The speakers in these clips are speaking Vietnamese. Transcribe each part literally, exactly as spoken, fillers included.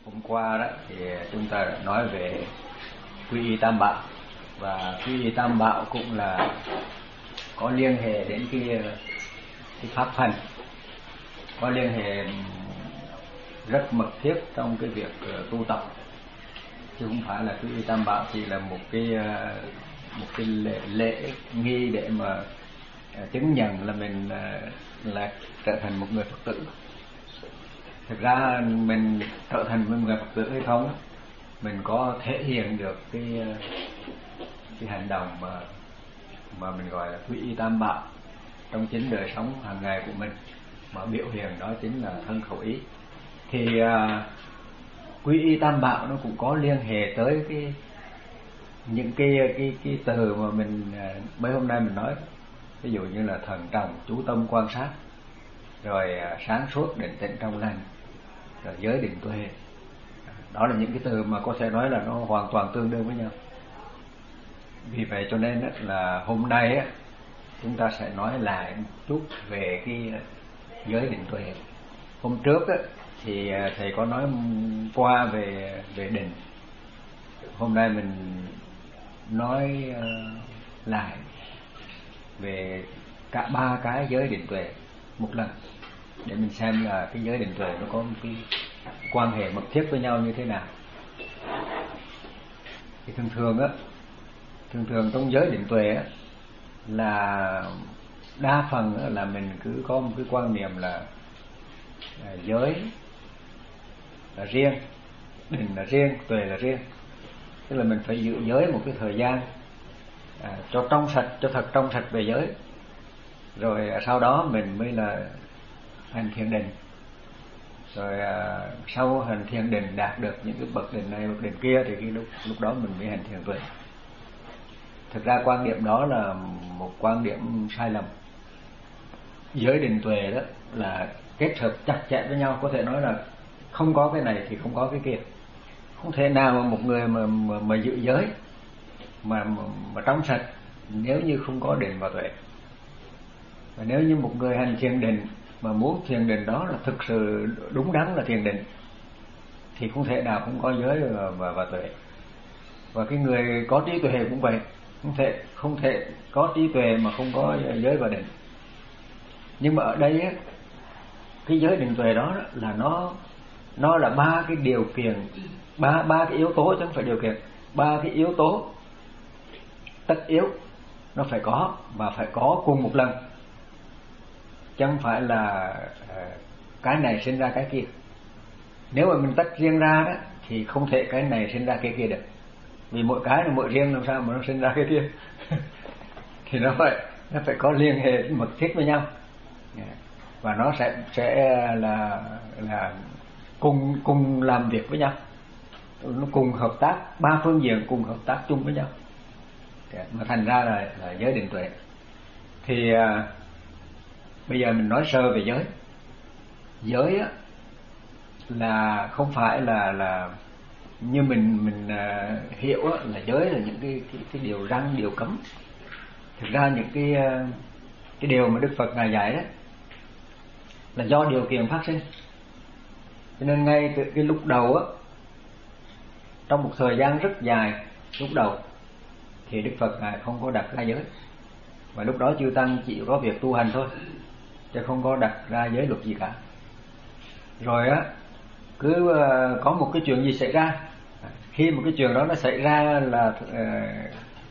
Hôm qua đó thì chúng ta đã nói về quy y tam bảo, và quy y tam bảo cũng là có liên hệ đến cái cái pháp hành, có liên hệ rất mật thiết trong cái việc tu tập, chứ không phải là quy y tam bảo chỉ là một cái một cái lễ, lễ nghi để mà chứng nhận là mình là trở thành một người Phật tử. Thực ra mình trở thành một người Phật tử hay không, mình có thể hiện được cái cái hành động mà mà mình gọi là quy y tam bảo trong chính đời sống hàng ngày của mình, mà biểu hiện đó chính là thân khẩu ý. Thì uh, quy y tam bảo nó cũng có liên hệ tới cái những cái cái cái từ mà mình uh, mấy hôm nay mình nói, ví dụ như là thần trọng, chú tâm quan sát, rồi uh, sáng suốt, định tĩnh trong lành, rồi giới định tuệ. Đó là những cái từ mà có thể nói là nó hoàn toàn tương đương với nhau. Vì vậy cho nên là hôm nay á, chúng ta sẽ nói lại một chút về cái giới định tuệ. Hôm trước á, thì thầy có nói qua về về định. Hôm nay mình nói lại về cả ba cái giới định tuệ một lần, để mình xem là cái giới định tuệ nó có một cái quan hệ mật thiết với nhau như thế nào. Thì thường thường á, thường thường trong giới định tuệ á, là đa phần á, là mình cứ có một cái quan niệm là, là giới là riêng, định là riêng, tuệ là riêng. Tức là mình phải giữ giới một cái thời gian à, cho trong sạch, cho thật trong sạch về giới, rồi à, sau đó mình mới là hành thiền định. Rồi à, sau hành thiền định đạt được những cái bậc định này, bậc định kia, thì khi lúc lúc đó mình mới hành thiền tuệ. Thực ra quan điểm đó là một quan điểm sai lầm. Giới định tuệ đó là kết hợp chặt chẽ với nhau, có thể nói là không có cái này thì không có cái kia. Không thể nào mà một người mà mà, mà giữ giới mà, mà mà trong sạch nếu như không có định và tuệ. Và nếu như một người hành thiền định mà muốn thiền định đó là thực sự đúng đắn là thiền định, thì không thể nào không có giới và, và, và tuệ. Và cái người có trí tuệ cũng vậy, không thể không thể có trí tuệ mà không có giới và định. Nhưng mà ở đây á, cái giới định tuệ đó là nó nó là ba cái điều kiện, ba ba cái yếu tố chứ không phải điều kiện, ba cái yếu tố tất yếu nó phải có, và phải có cùng một lần, chứ không phải là cái này sinh ra cái kia. Nếu mà mình tách riêng ra đó thì không thể cái này sinh ra cái kia được, vì mỗi cái là mỗi riêng, làm sao mà nó sinh ra cái kia. Thì nó phải nó phải có liên hệ mật thiết với nhau, và nó sẽ sẽ là là cùng cùng làm việc với nhau, nó cùng hợp tác, ba phương diện cùng hợp tác chung với nhau, mà thành ra là, là giới định tuệ. Thì à, bây giờ mình nói sơ về giới. Giới á, là không phải là là như mình mình à, hiểu á, là giới là những cái cái, cái điều răn, điều cấm. Thực ra những cái cái điều mà Đức Phật ngài dạy đó là do điều kiện phát sinh. Cho nên ngay từ cái lúc đầu á, trong một thời gian rất dài lúc đầu, thì Đức Phật ngài không có đặt ra giới, và lúc đó chư tăng chỉ có việc tu hành thôi, chứ không có đặt ra giới luật gì cả. Rồi á, cứ có một cái chuyện gì xảy ra, khi một cái chuyện đó nó xảy ra là uh,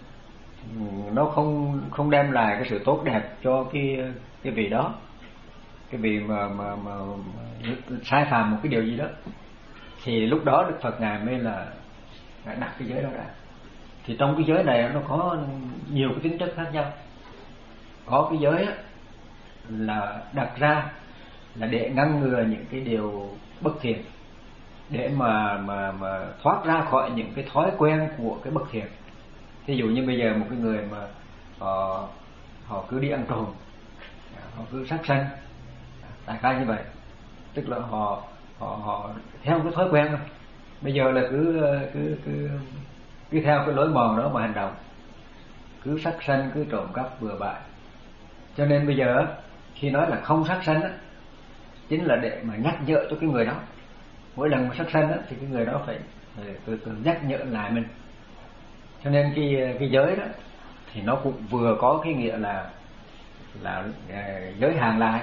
nó không không đem lại cái sự tốt đẹp cho cái cái vị đó, cái vị mà mà mà, mà sai phạm một cái điều gì đó, thì lúc đó Đức Phật ngài mới là ngài đặt cái giới đó ra. Thì trong cái giới này nó có nhiều cái tính chất khác nhau. Có cái giới là đặt ra là để ngăn ngừa những cái điều bất thiện, để mà mà mà thoát ra khỏi những cái thói quen của cái bất thiện. Ví dụ như bây giờ một cái người mà họ họ cứ đi ăn trộm, họ cứ sát sanh, đại khái như vậy, tức là họ họ họ theo cái thói quen thôi. Bây giờ là cứ cứ cứ cứ theo cái lối mòn đó mà hành động, cứ sát sanh, cứ trộm cắp bừa bãi. Cho nên bây giờ khi nói là không sát sanh á, chính là để mà nhắc nhở cho cái người đó mỗi lần mà sát sanh á, thì cái người đó phải từ từ nhắc nhở lại mình. Cho nên cái cái giới đó thì nó cũng vừa có cái nghĩa là là giới hạn lại,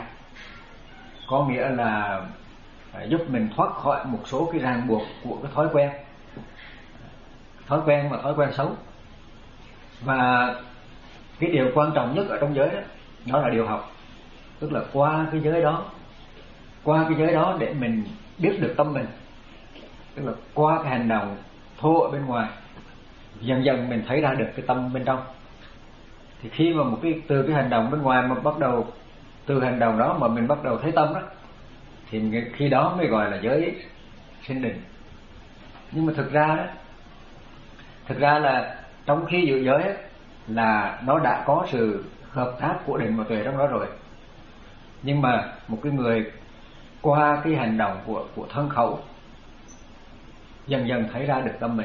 có nghĩa là giúp mình thoát khỏi một số cái ràng buộc của cái thói quen, thói quen và thói quen xấu. Và cái điều quan trọng nhất ở trong giới đó, đó là điều học, tức là qua cái giới đó, qua cái giới đó để mình biết được tâm mình, tức là qua cái hành động thô ở bên ngoài, dần dần mình thấy ra được cái tâm bên trong. Thì khi mà một cái từ cái hành động bên ngoài mà bắt đầu, từ hành động đó mà mình bắt đầu thấy tâm đó, thì khi đó mới gọi là giới sinh định. Nhưng mà thực ra đó, thực ra là trong khi giữ giới ấy, là nó đã có sự hợp tác của định và tuệ trong đó rồi. Nhưng mà một cái người qua cái hành động của của thân khẩu dần dần thấy ra được tâm mình,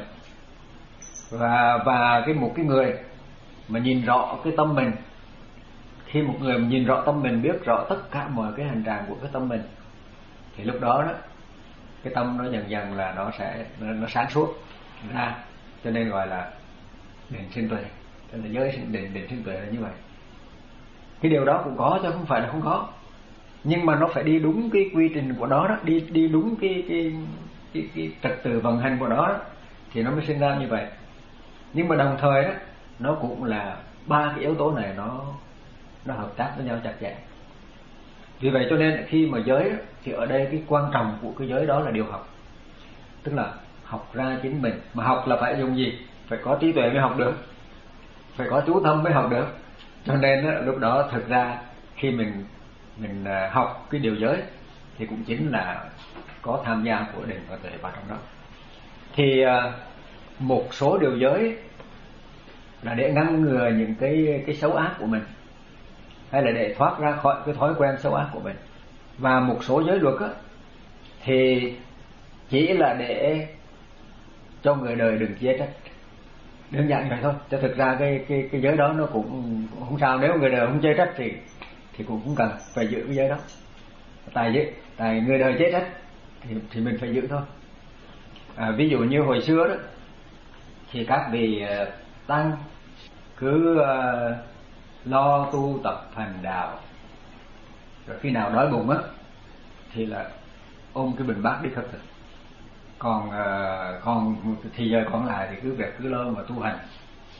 và và cái một cái người mà nhìn rõ cái tâm mình, khi một người mà nhìn rõ tâm mình, biết rõ tất cả mọi cái hành trạng của cái tâm mình, thì lúc đó đó cái tâm nó dần dần là nó sẽ nó, nó sáng suốt ra. Cho nên gọi là định sinh tuệ, cho nên giới định định sinh tuệ là như vậy. Cái điều đó cũng có chứ không phải là không có, nhưng mà nó phải đi đúng cái quy trình của nó đó, đi đi đúng cái cái cái, cái trật tự vận hành của nó đó, thì nó mới sinh ra như vậy. Nhưng mà đồng thời đó, nó cũng là ba cái yếu tố này nó nó hợp tác với nhau chặt chẽ. Vì vậy cho nên khi mà giới đó, thì ở đây cái quan trọng của cái giới đó là điều học, tức là học ra chính mình. Mà học là phải dùng gì? Phải có trí tuệ mới học được, phải có chú tâm mới học được. Cho nên đó, lúc đó thực ra khi mình mình học cái điều giới thì cũng chính là có tham gia của định và tuệ vào trong đó. Thì một số điều giới là để ngăn ngừa những cái cái xấu ác của mình, hay là để thoát ra khỏi cái thói quen xấu ác của mình. Và một số giới luật á, thì chỉ là để cho người đời đừng chê trách, đơn giản vậy thôi. Cho thực ra cái cái cái giới đó nó cũng, cũng không sao, nếu người đời không chê trách thì thì cũng không cần phải giữ cái giới đó. Tại vì tại người đời chê trách thì thì mình phải giữ thôi. À, ví dụ như hồi xưa đó thì các vị tăng cứ uh, lo tu tập hành đạo, rồi khi nào đói bụng á thì là ôm cái bình bát đi khất thực, còn uh, còn thì giờ còn lại thì cứ việc cứ lo mà tu hành.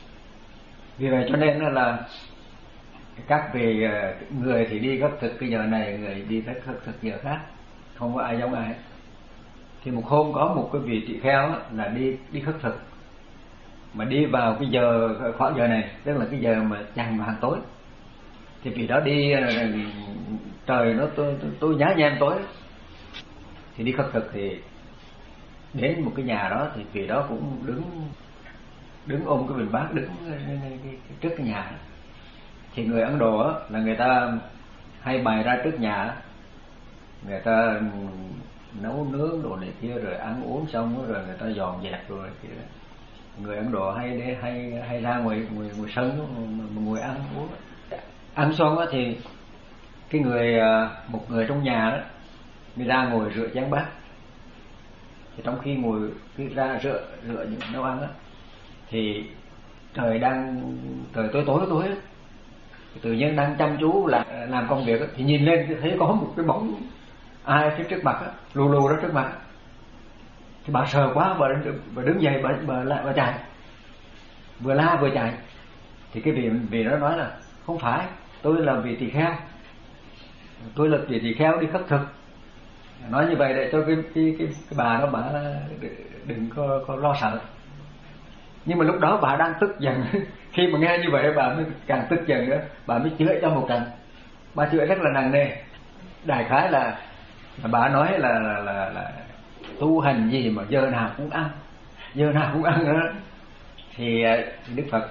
Vì vậy cho nên là các vị uh, người thì đi khất thực cái giờ này, người đi khất thực giờ khác, không có ai giống ai. Thì một hôm có một cái vị tỳ kheo là đi đi khất thực, mà đi vào cái giờ khoảng giờ này, tức là cái giờ mà chạng vạng tối. Thì vì đó đi trời nó tôi tôi nhá nhem tối, thì đi khất thực thì đến một cái nhà đó, thì vì đó cũng đứng đứng ôm cái bình bát, đứng trước cái nhà. Thì người Ấn Độ á, là người ta hay bày ra trước nhà, người ta nấu nướng đồ này kia, rồi ăn uống xong rồi người ta dọn dẹp rồi kia. Người Ấn Độ hay để hay hay ra ngoài ngoài, ngoài sân mà ngồi ăn uống. Ăn xong á thì cái người một người trong nhà đó mới ra ngồi rửa chén bát. Thì trong khi ngồi cái ra rửa rửa những nấu ăn á, thì trời đang trời tối tối tối á, tự nhiên đang chăm chú là làm công việc á, thì nhìn lên thì thấy có một cái bóng ai phía trước mặt á, lù lù đó trước mặt. Thì bà sợ quá, bà, bà đứng dậy, bà, bà lại bà chạy, vừa la vừa chạy. Thì cái vị vị đó nói là không phải, tôi là vị tỳ kheo, tôi là vị tỳ kheo đi khất thực. Nói như vậy để cho cái cái cái, cái bà đó bà đừng có, có lo sợ. Nhưng mà lúc đó bà đang tức giận. Khi mà nghe như vậy bà mới càng tức giận nữa, bà mới chửi cho một trận. Bà chửi rất là nặng nề. Đại khái là, là bà nói là là, là là tu hành gì mà giờ nào cũng ăn, giờ nào cũng ăn nữa. Thì Đức Phật,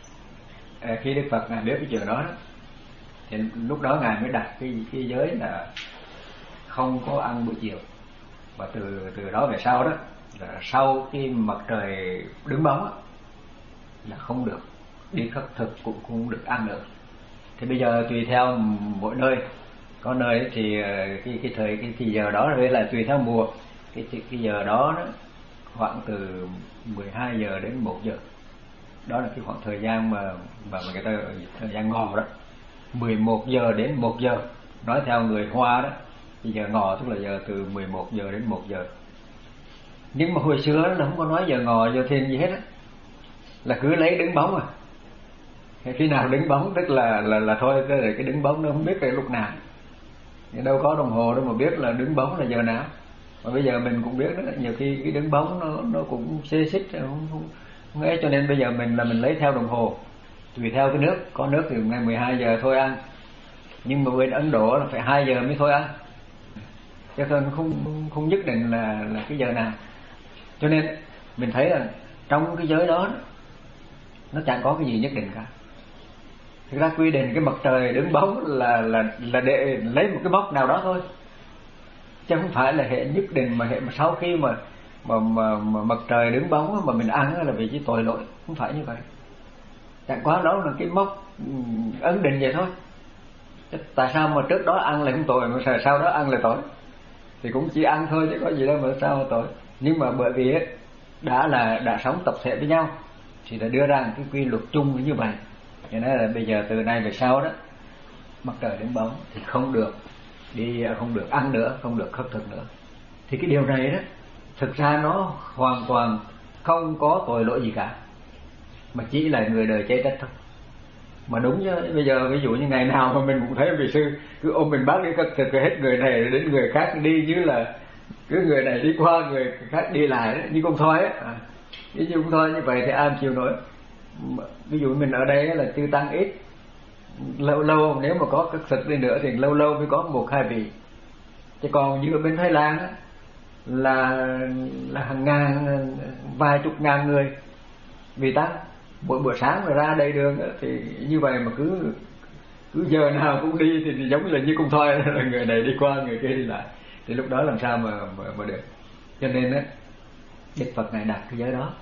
khi Đức Phật ngài biết cái chuyện đó, thì lúc đó ngài mới đặt cái cái giới là không có ăn buổi chiều. Và từ từ đó về sau đó, là sau khi mặt trời đứng bóng là không được đi khất thực, cũng không được ăn nữa. Thì bây giờ tùy theo mỗi nơi, có nơi thì cái cái thời cái thì giờ đó là tùy theo mùa. cái cái giờ đó, đó khoảng từ mười hai giờ đến một giờ, đó là cái khoảng thời gian mà mà người ta thời gian ngọ đó, mười một giờ đến một giờ, nói theo người Hoa đó, thì giờ ngọ tức là giờ từ mười một giờ đến một giờ. Nhưng mà hồi xưa là không có nói giờ ngọ giờ thìn gì hết á, là cứ lấy đứng bóng à. Khi nào đứng bóng tức là là là thôi, cái cái đứng bóng nó không biết cái lúc nào, đâu có đồng hồ đâu mà biết là đứng bóng là giờ nào. Mà bây giờ mình cũng biết đó, nhiều khi cái đứng bóng nó nó cũng xê xích không, không, không ấy, cho nên bây giờ mình là mình lấy theo đồng hồ, tùy theo cái nước. Có nước thì ngày mười hai giờ thôi ăn, nhưng mà bên Ấn Độ là phải hai giờ mới thôi ăn, cho nên không không nhất định là là cái giờ nào. Cho nên mình thấy là trong cái giới đó nó chẳng có cái gì nhất định cả. Thực ra quy định cái mặt trời đứng bóng là là là để lấy một cái mốc nào đó thôi, chứ không phải là hệ nhất định mà hệ mà sau khi mà mà, mà, mà mặt trời đứng bóng mà mình ăn là vì cái tội lỗi, không phải như vậy. Chẳng quá đó là cái mốc ấn định vậy thôi. Tại sao mà trước đó ăn là không tội mà sau đó ăn là tội? Thì cũng chỉ ăn thôi chứ có gì đâu mà sao mà tội. Nhưng mà bởi vì đã là đã sống tập thể với nhau thì đã đưa ra cái quy luật chung như vậy. Cho nên là bây giờ từ nay về sau đó, mặt trời đứng bóng thì không được đi, không được ăn nữa, không được khất thực nữa. Thì cái điều này đó thực ra nó hoàn toàn không có tội lỗi gì cả, mà chỉ là người đời chê trách thôi. Mà đúng chứ, bây giờ ví dụ như ngày nào mà mình cũng thấy vị sư cứ ôm mình bác đi khất thực, hết người này đến người khác đi, như là cứ người này đi qua người khác đi lại đó, như con thoi á, à, như con thoi như vậy thì ai chịu nổi. Ví dụ mình ở đây là chư tăng ít, lâu lâu nếu mà có khất thực đi nữa thì lâu lâu mới có một hai vị. Chứ còn như ở bên Thái Lan á, là là hàng ngàn, vài chục ngàn người vì tăng, mỗi bữa sáng mà ra đầy đường đó, thì như vậy mà cứ cứ giờ nào cũng đi thì, thì giống là như con thoi là người này đi qua người kia đi lại, thì lúc đó làm sao mà mà, mà được. Cho nên á, Đức Phật này đặt cái giới đó.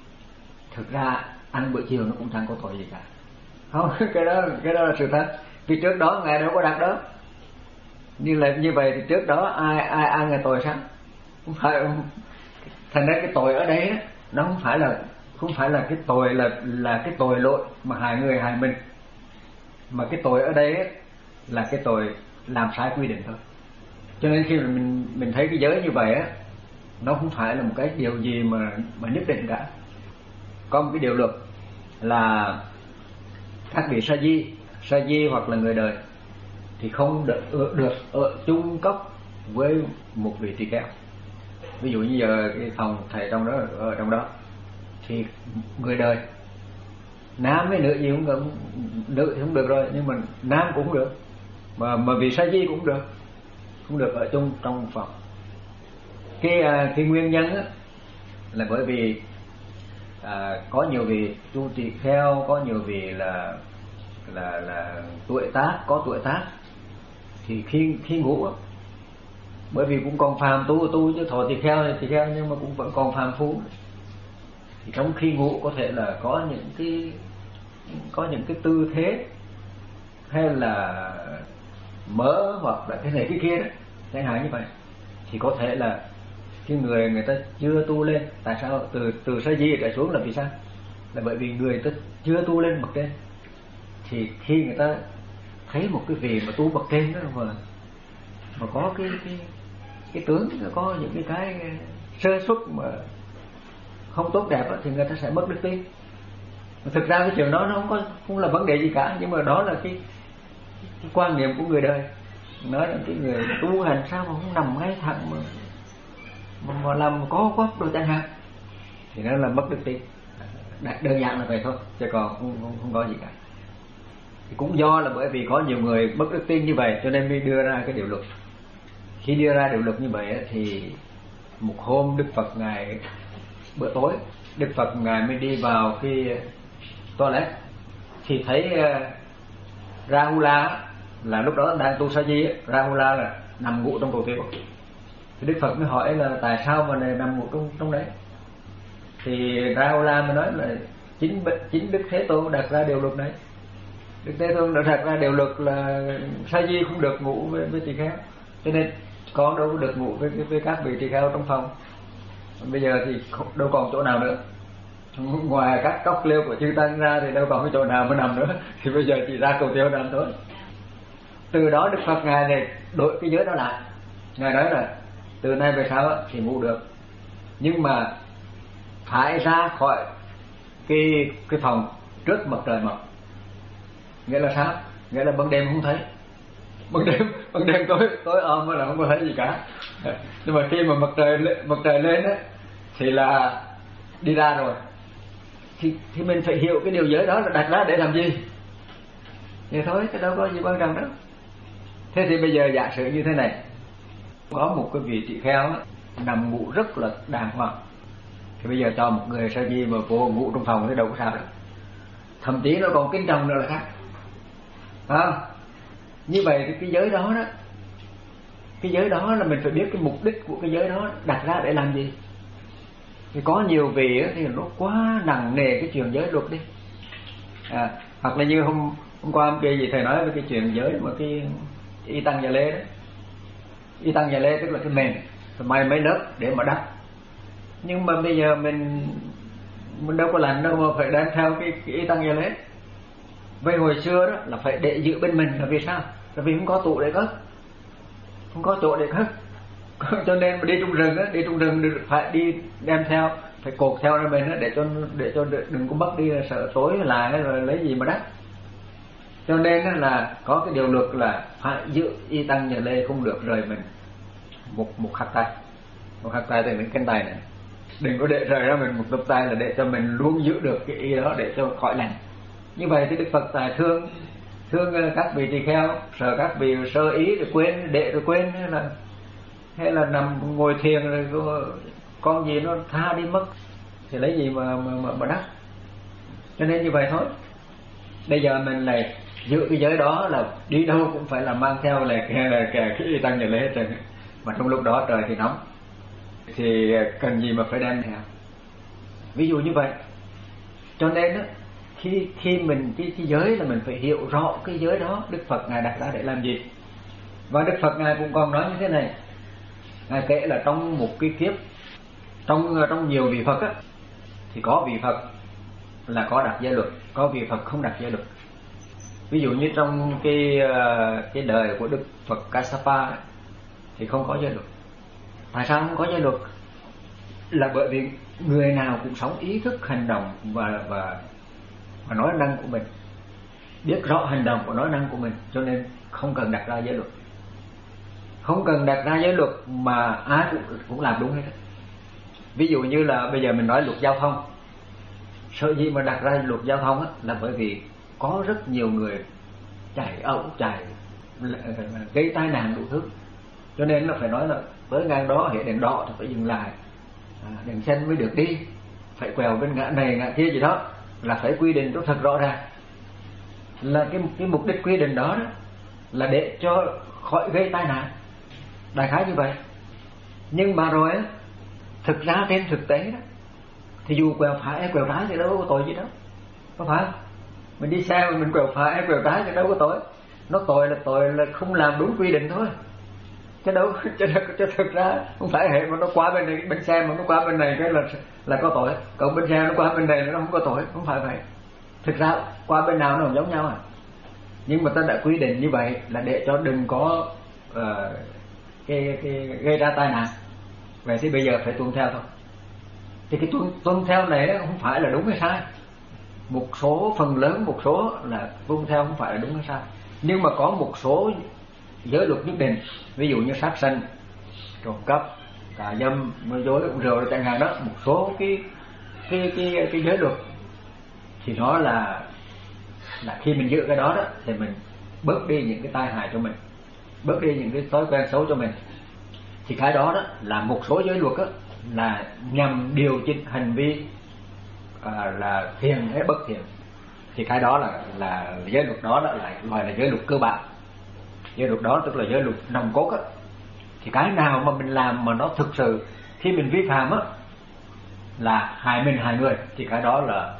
Thực ra ăn bữa chiều nó cũng chẳng có tội gì cả, không, cái đó cái đó là sự thật. Vì trước đó ngài đâu có đặt đó. Như là như vậy thì trước đó ai ai ăn là tội sao? Không phải. Thành ra cái tội ở đây đó, nó không phải là không phải là cái tội là là cái tội lỗi mà hại người hại mình, mà cái tội ở đây ấy, là cái tội làm sai quy định thôi. Cho nên khi mà mình mình thấy cái giới như vậy á, nó không phải là một cái điều gì mà mà nhất định cả. Có một cái điều luật là các vị sa di, sa di hoặc là người đời thì không được được ở chung cốc với một vị tỳ kheo. Ví dụ như giờ cái phòng thầy trong đó, ở trong đó thì người đời nam với nữ gì cũng được, nữ thì không được rồi, nhưng mà nam cũng được, mà mà vị sa di cũng được, không được ở chung trong phòng. Cái cái nguyên nhân á, là bởi vì à, có nhiều vị tu tỳ kheo, có nhiều vị là là là tuổi tác, có tuổi tác thì khi khi ngủ á, bởi vì cũng còn phàm tu tu chứ thọ tỳ kheo tỳ kheo nhưng mà cũng vẫn còn phàm phu, thì trong khi ngủ có thể là có những cái có những cái tư thế hay là mỡ hoặc là cái này cái kia đó, chẳng hạn như vậy, thì có thể là cái người người ta chưa tu lên. Tại sao từ từ sa di trở xuống là vì sao? Là bởi vì người ta chưa tu lên bậc trên, thì khi người ta thấy một cái vị mà tu bậc trên đó mà mà có cái cái cái tướng, có những cái cái sơ suất mà không tốt đẹp đó, thì người ta sẽ mất đức tin. Thực ra cái chuyện đó nó không có không là vấn đề gì cả, nhưng mà đó là cái, cái quan niệm của người đời, nói là cái người tu hành sao mà không nằm ngay thẳng mà mà, mà làm có quắp rồi chẳng hạn, thì nó là mất đức tin. Đơn giản là vậy thôi, chứ còn không, không, không có gì cả. Thì cũng do là bởi vì có nhiều người mất đức tin như vậy cho nên mới đưa ra cái điều luật. Khi đưa ra điều luật như vậy thì một hôm Đức Phật ngài bữa tối, Đức Phật ngài mới đi vào cái toilet thì thấy Rahula là lúc đó đang tu sa di, Rahula là nằm ngủ trong cầu tiêu. Thì Đức Phật mới hỏi là tại sao mà này nằm ngủ trong trong đấy. Thì Rahula mới nói là chính chính Đức Thế Tôn đặt ra điều luật này. Đức Thế Tôn đã đặt ra điều luật là sa di không được ngủ với, với tỳ kheo. Cho nên con đâu có được ngủ với, với, với các vị tỳ kheo trong phòng. Bây giờ thì đâu còn chỗ nào nữa, ngoài các cốc liêu của chư tăng ra thì đâu còn cái chỗ nào mà nằm nữa, thì bây giờ chỉ ra cầu tiêu nằm thôi. Từ đó Đức Phật ngài này đổi cái giới đó lại, ngài nói là từ nay về sau thì ngủ được, nhưng mà phải ra khỏi cái cái phòng trước mặt trời mọc. Nghĩa là sao? Nghĩa là ban đêm không thấy, ban đêm ban đêm tối tối om là không có thấy gì cả. Nhưng mà khi mà mặt trời mặt trời lên á thì là đi ra rồi, thì thì mình phải hiểu cái điều giới đó là đặt ra để làm gì. Vậy thôi, cái đâu có gì quan trọng đâu. Thế thì bây giờ giả sử như thế này, có một cái vị tỳ kheo nằm ngủ rất là đàng hoàng, thì bây giờ cho một người sa di mà cô ngủ trong phòng thì đâu có sao đâu, thậm chí nó còn kính trọng nữa là khác, phải không? Như vậy thì cái giới đó đó, cái giới đó là mình phải biết cái mục đích của cái giới đó đặt ra để làm gì. Thì có nhiều vị thì nó quá nặng nề cái chuyện giới luật đi, à, hoặc là như hôm hôm qua hôm kia gì thầy nói về cái chuyện giới mà cái y tăng nhà lê đó, y tăng nhà lê tức là cái mền rồi may mấy lớp để mà đắp. Nhưng mà bây giờ mình mình đâu có làm đâu mà phải đem theo cái, cái y tăng nhà lê. Vậy hồi xưa đó là phải để giữ bên mình là vì sao? Là vì không có tủ để cất, không có chỗ để cất. Cho nên mà đi trong rừng á, đi trong rừng phải đi đem theo, phải cột theo ra mình á, để cho để cho đừng có mất đi, là sợ tối lại rồi lấy gì mà đắp. Cho nên là có cái điều luật là phải giữ y tăng nhà lê, không được rời mình một một hạt tay, một hạt tay từ những cánh tay này, đừng có để rời ra mình một đôi tay, là để cho mình luôn giữ được cái y đó để cho khỏi lành. Như vậy thì Đức Phật tài thương thương các vị tỳ kheo, sợ các vị sơ ý rồi quên, để rồi quên, hay là hay là nằm ngồi thiền rồi con gì nó tha đi mất thì lấy gì mà mà mà, mà đắc. Cho nên như vậy thôi. Bây giờ mình lại giữ cái giới đó là đi đâu cũng phải là mang theo là cái là cái, cái y tăng nhà lê hết trơn, mà trong lúc đó trời thì nóng thì cần gì mà phải đem theo. Ví dụ như vậy. Cho nên á, khi khi mình cái, cái giới là mình phải hiểu rõ cái giới đó Đức Phật ngài đặt ra để làm gì. Và Đức Phật ngài cũng còn nói như thế này, ngài kể là trong một cái kiếp, trong trong nhiều vị Phật á, thì có vị Phật là có đặt giới luật, có vị Phật không đặt giới luật. Ví dụ như trong cái cái đời của Đức Phật Kassapa ấy, thì không có giới luật. Tại sao không có giới luật? Là bởi vì người nào cũng sống ý thức hành động và và và nói năng của mình, biết rõ hành động và nói năng của mình, cho nên không cần đặt ra giới luật. Không cần đặt ra giới luật mà ai cũng cũng làm đúng hết. Ví dụ như là bây giờ mình nói luật giao thông, sở dĩ mà đặt ra luật giao thông á, là bởi vì có rất nhiều người chạy ẩu, chạy gây tai nạn đủ thứ, cho nên là phải nói là tới ngang đó hệ đèn đỏ thì phải dừng lại, à, đèn xanh mới được đi, phải quẹo bên ngã này ngã kia gì đó, là phải quy định rất thật rõ ràng. Là cái cái mục đích quy định đó, đó là để cho khỏi gây tai nạn, đại khái như vậy. Nhưng mà rồi á, thực ra trên thực tế đó thì dù quẹo phải hay quẹo trái thì đâu có tội gì đâu, có phải không? Mình đi xe mà mình quẹo phải hay quẹo trái thì đâu có tội. Nó tội là tội là không làm đúng quy định thôi, chứ đâu chứ, chứ thực ra không phải hệ mà nó qua bên này, bên xe mà nó qua bên này cái là là có tội, còn bên xe nó qua bên này nó không có tội, không phải vậy. Thực ra qua bên nào nó cũng giống nhau à, nhưng mà ta đã quy định như vậy là để cho đừng có uh, cái, cái gây ra tai nạn. Vậy thì bây giờ phải tuân theo thôi. Thì cái tuân, tuân theo này không phải là đúng hay sai, một số phần lớn, một số là tuân theo không phải là đúng hay sai, nhưng mà có một số giới luật nhất định, ví dụ như sát sanh, trộm cắp, tà dâm, nói dối, uống rượu chẳng hạn đó, một số cái cái cái cái giới luật thì nó là là khi mình giữ cái đó đó thì mình bớt đi những cái tai hại cho mình, bớt đi những cái thói quen xấu cho mình. Thì cái đó đó là một số giới luật đó, là nhằm điều chỉnh hành vi à, là thiện hay bất thiện. Thì cái đó là là giới luật đó, đó là gọi là giới luật cơ bản. Giới luật đó tức là giới luật nòng cốt á. Thì cái nào mà mình làm mà nó thực sự khi mình vi phạm á là hại mình hại người, thì cái đó là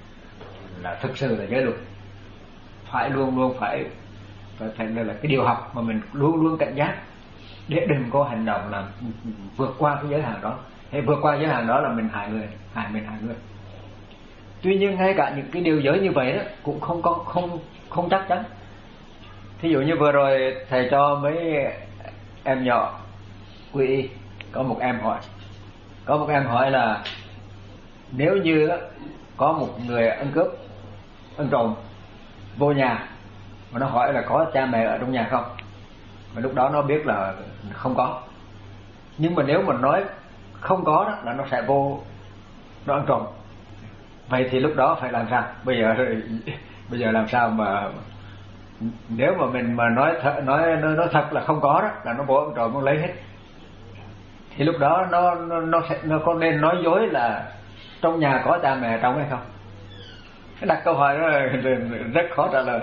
là thực sự là giới luật, phải luôn luôn phải phải, phải là, là cái điều học mà mình luôn luôn cảnh giác. để đừng có hành động làm vượt qua cái giới hạn đó. Hay vượt qua giới hạn đó là mình hại người, hại mình hại người. Tuy nhiên ngay cả những cái điều giới như vậy đó cũng không có không không chắc chắn. Thí dụ như vừa rồi thầy cho mấy em nhỏ quy y, có một em hỏi, có một em hỏi là nếu như có một người ăn cướp, ăn trộm vô nhà mà nó hỏi là có cha mẹ ở trong nhà không, và lúc đó nó biết là không có, nhưng mà nếu mà nói không có đó là nó sẽ vô nó ăn trộm. Vậy thì lúc đó phải làm sao? Bây giờ bây giờ làm sao mà nếu mà mình mà nói thật, nói nói, nói thật là không có đó là nó vô ăn trộm, nó lấy hết, thì lúc đó nó nó nó sẽ nó có nên nói dối là trong nhà có cha mẹ trong hay không? Cái đặt câu hỏi đó là rất khó trả lời.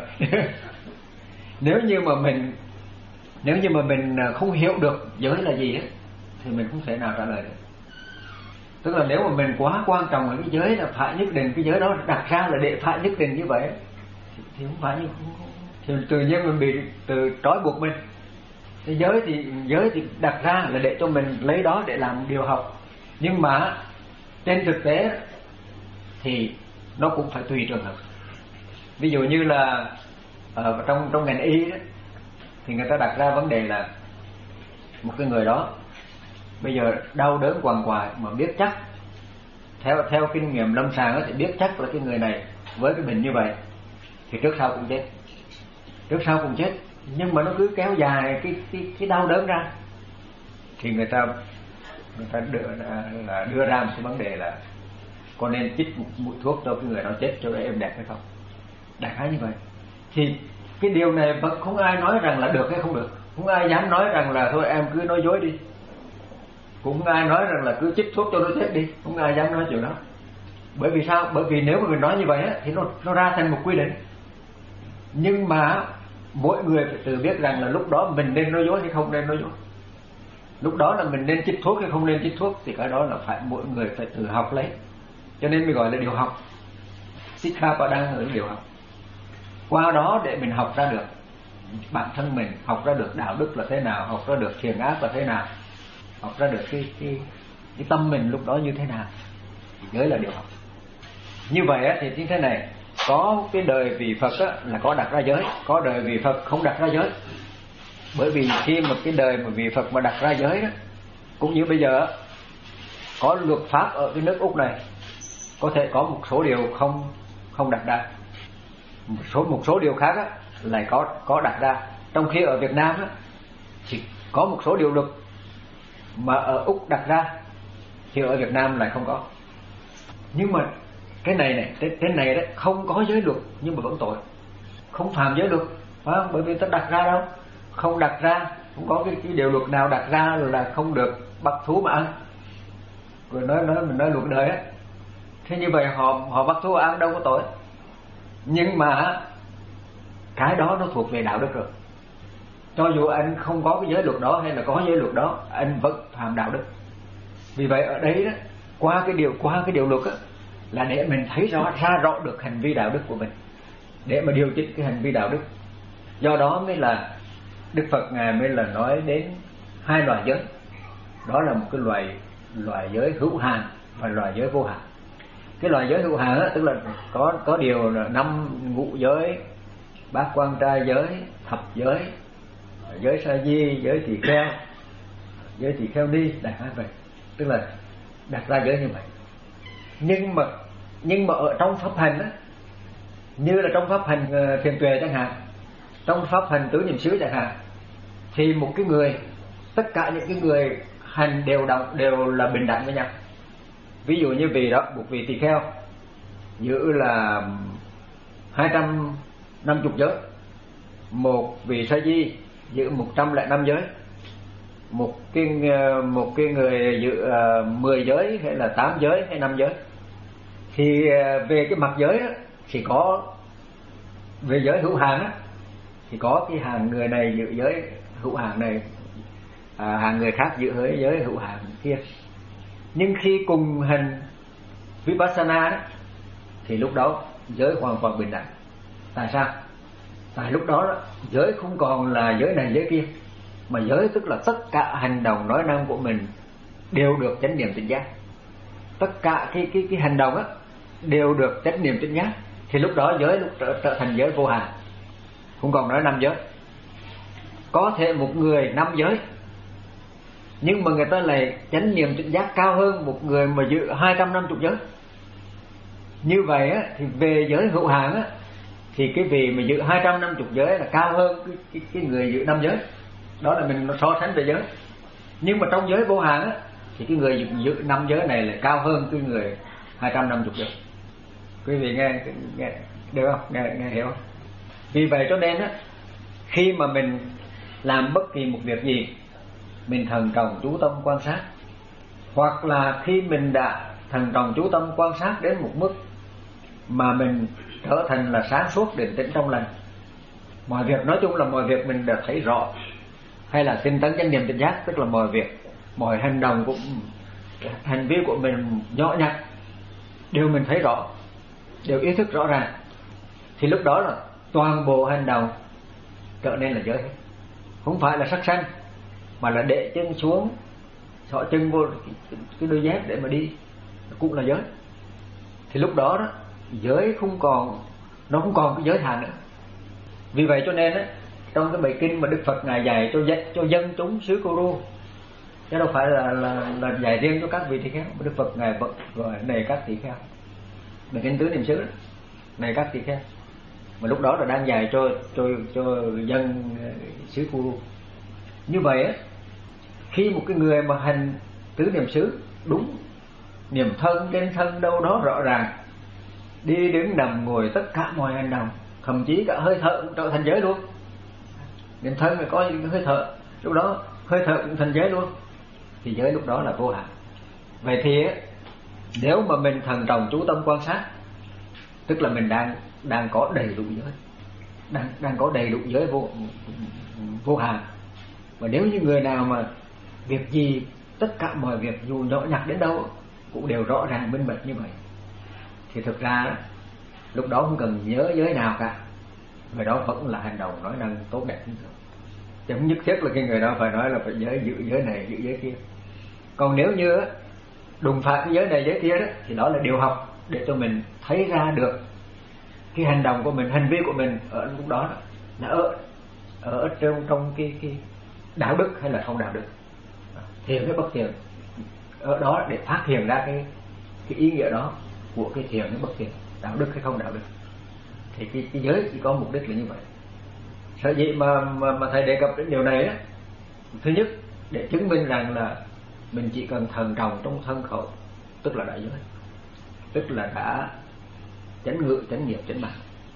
Nếu như mà mình nếu như mà mình không hiểu được giới là gì ấy, thì mình không thể nào trả lời được. Tức là nếu mà mình quá quan trọng ở cái giới là phải nhất định, cái giới đó đặt ra là để phải nhất định như vậy, thì, thì không phải như thì tự nhiên mình bị từ trói buộc mình. Cái giới thì giới thì đặt ra là để cho mình lấy đó để làm điều học, nhưng mà trên thực tế thì nó cũng phải tùy trường hợp. Ví dụ như là ở trong trong ngành y đó, thì người ta đặt ra vấn đề là một cái người đó bây giờ đau đớn quằn quại mà biết chắc theo theo kinh nghiệm lâm sàng đó, thì biết chắc là cái người này với cái bệnh như vậy thì trước sau cũng chết, trước sau cũng chết, nhưng mà nó cứ kéo dài cái cái cái đau đớn ra, thì người ta người ta đưa là đưa ra một cái vấn đề là có nên chích một mũi thuốc cho cái người đó chết cho em đẹp hay không. Đại khái như vậy. Thì cái điều này vẫn không ai nói rằng là được hay không được, không ai dám nói rằng là thôi em cứ nói dối đi, cũng không ai nói rằng là cứ chích thuốc cho nó chết đi, không ai dám nói chuyện đó. Bởi vì sao? Bởi vì nếu mà mình nói như vậy á, thì nó nó ra thành một quy định, nhưng mà mỗi người phải tự biết rằng là lúc đó mình nên nói dối hay không nên nói dối, lúc đó là mình nên chích thuốc hay không nên chích thuốc, thì cái đó là phải mỗi người phải tự học lấy. Cho nên mới gọi là điều học. Sikkhapadang là điều học. Qua đó để mình học ra được bản thân mình, học ra được đạo đức là thế nào, học ra được thiện ác là thế nào, học ra được cái cái cái tâm mình lúc đó như thế nào, thì giới là điều học. Như vậy á, thì như thế này, có cái đời vị Phật á, là có đặt ra giới, có đời vị Phật không đặt ra giới. Bởi vì khi mà cái đời mà vị Phật mà đặt ra giới đó, cũng như bây giờ có luật pháp ở cái nước Úc này, có thể có một số điều không không đặt ra, một số một số điều khác á, lại có có đặt ra. Trong khi ở Việt Nam á, thì có một số điều luật mà ở Úc đặt ra thì ở Việt Nam lại không có. Nhưng mà cái này này cái, cái này đấy không có giới luật nhưng mà vẫn tội, không phạm giới luật, phải không? Bởi vì ta đặt ra đâu, không đặt ra, không có cái, cái điều luật nào đặt ra là không được bắt thú mà ăn. Rồi nói nói mình nói luật đời á, thế như vậy họ họ bắt thú ăn đâu có tội. Nhưng mà cái đó nó thuộc về đạo đức rồi. Cho dù anh không có cái giới luật đó hay là có giới luật đó, anh vẫn phạm đạo đức. Vì vậy ở đây đó, qua cái điều qua cái điều luật á, là để mình thấy rõ ra rõ được hành vi đạo đức của mình, để mà điều chỉnh cái hành vi đạo đức. Do đó mới là Đức Phật ngài mới là nói đến hai loại giới. Đó là một cái loại loại giới hữu hạn và loại giới vô hạn. Cái loại giới hữu hạn á, tức là có có điều là năm ngũ giới, bát quan trai giới, thập giới, giới sa di, giới tỳ kheo, giới tỳ kheo ni, đại khái vậy. Tức là đặt ra giới như vậy. Nhưng mà nhưng mà ở trong pháp hành á, như là trong pháp hành uh, thiền tuệ chẳng hạn, trong pháp hành tứ niệm xứ chẳng hạn, thì một cái người, tất cả những cái người hành đều đồng đều là bình đẳng với nhau. Ví dụ như vị đó, một vị tỳ kheo giữ là hai trăm năm mươi giới, một vị sa di giữ một trăm lẻ năm giới, một cái một cái người giữ uh, mười giới hay là tám giới hay năm giới, thì uh, về cái mặt giới đó thì có về giới hữu hạn á, thì có cái hàng người này giữ giới hữu hạn này, à, hàng người khác giữ giới giới hữu hạn kia. Nhưng khi cùng hành vipassana đó, thì lúc đó giới hoàn toàn bình đẳng. Tại sao? Tại lúc đó, đó giới không còn là giới này giới kia, Mà giới tức là tất cả hành động nói năng của mình đều được chánh niệm tỉnh giác. Tất cả cái cái cái hành động á đều được chánh niệm tỉnh giác, thì lúc đó giới lúc trở, trở thành giới vô hạn, không còn nói năm giới. Có thể một người năm giới, nhưng mà người ta lại chánh niệm tỉnh giác cao hơn một người mà giữ hai trăm năm mươi giới. Như vậy á, thì về giới hữu hạn á, thì cái vị mà giữ hai trăm năm mươi giới là cao hơn cái, cái, cái người giữ năm giới. Đó là mình so sánh về giới. Nhưng mà trong giới vô hạn á, thì cái người giữ, giữ năm giới này là cao hơn cái người hai trăm năm mươi giới. Quý vị nghe, nghe được không? Nghe, nghe hiểu không? Vì vậy cho nên á, khi mà mình làm bất kỳ một việc gì, mình thần trọng chú tâm quan sát, hoặc là khi mình đã thần trọng chú tâm quan sát đến một mức mà mình trở thành là sáng suốt định tĩnh trong lành, mọi việc nói chung là mọi việc mình đã thấy rõ, hay là tinh tấn chánh niệm tỉnh giác, tức là mọi việc, mọi hành động của hành vi của mình nhỏ nhặt đều mình thấy rõ, đều ý thức rõ ràng, thì lúc đó là toàn bộ hành động trở nên là giới hết. Không phải là sắc sanh, mà là để chân xuống, xỏ chân vô cái, cái đôi dép để mà đi, cũng là giới. Thì lúc đó đó giới không còn, nó không còn cái giới hạn nữa. Vì vậy cho nên á, trong cái bài kinh mà Đức Phật ngài dạy cho dân, cho dân chúng xứ Kuru, chứ đâu phải là là, là dạy riêng cho các vị tỳ kheo. Đức Phật ngài bậc gọi này các tỳ kheo, bài kinh tứ niệm xứ đó, này các tỳ kheo. Mà lúc đó là đang dạy cho cho cho dân xứ Kuru. Như vậy á, khi một cái người mà hành tứ niệm xứ đúng, niệm thân trên thân đâu đó rõ ràng, đi đứng nằm ngồi tất cả mọi hành động, thậm chí cả hơi thở cũng trở thành giới luôn. Niệm thân là có những hơi thở, lúc đó hơi thở cũng thành giới luôn, thì giới lúc đó là vô hạn. Vậy thì nếu mà mình thần trọng chú tâm quan sát, tức là mình đang đang có đầy đủ giới, đang đang có đầy đủ giới vô vô hạn. Và nếu như người nào mà việc gì, tất cả mọi việc dù nhỏ nhặt đến đâu cũng đều rõ ràng minh bạch như vậy, thì thực ra lúc đó không cần nhớ giới nào cả, người đó vẫn là hành động nói năng tốt đẹp như thường. Chứ không nhất thiết là cái người đó phải nói là phải giới giữ giới này giữ giới kia. Còn nếu như đùng phạt cái giới này giới kia đó, thì đó là điều học để cho mình thấy ra được cái hành động của mình, hành vi của mình ở lúc đó là ở ở trong trong cái cái đạo đức hay là không đạo đức, thiền hay bất thiền, ở đó để phát hiện ra cái cái ý nghĩa đó của cái thiền hay bất thiền, đạo đức hay không đạo đức. Thì cái, cái giới chỉ có mục đích là như vậy. Sở dĩ mà, mà mà thầy đề cập đến điều này á, thứ nhất để chứng minh rằng là mình chỉ cần thần trọng trong thân khẩu, tức là đại giới, tức là đã chánh ngự, chánh nghiệp, chánh mạng.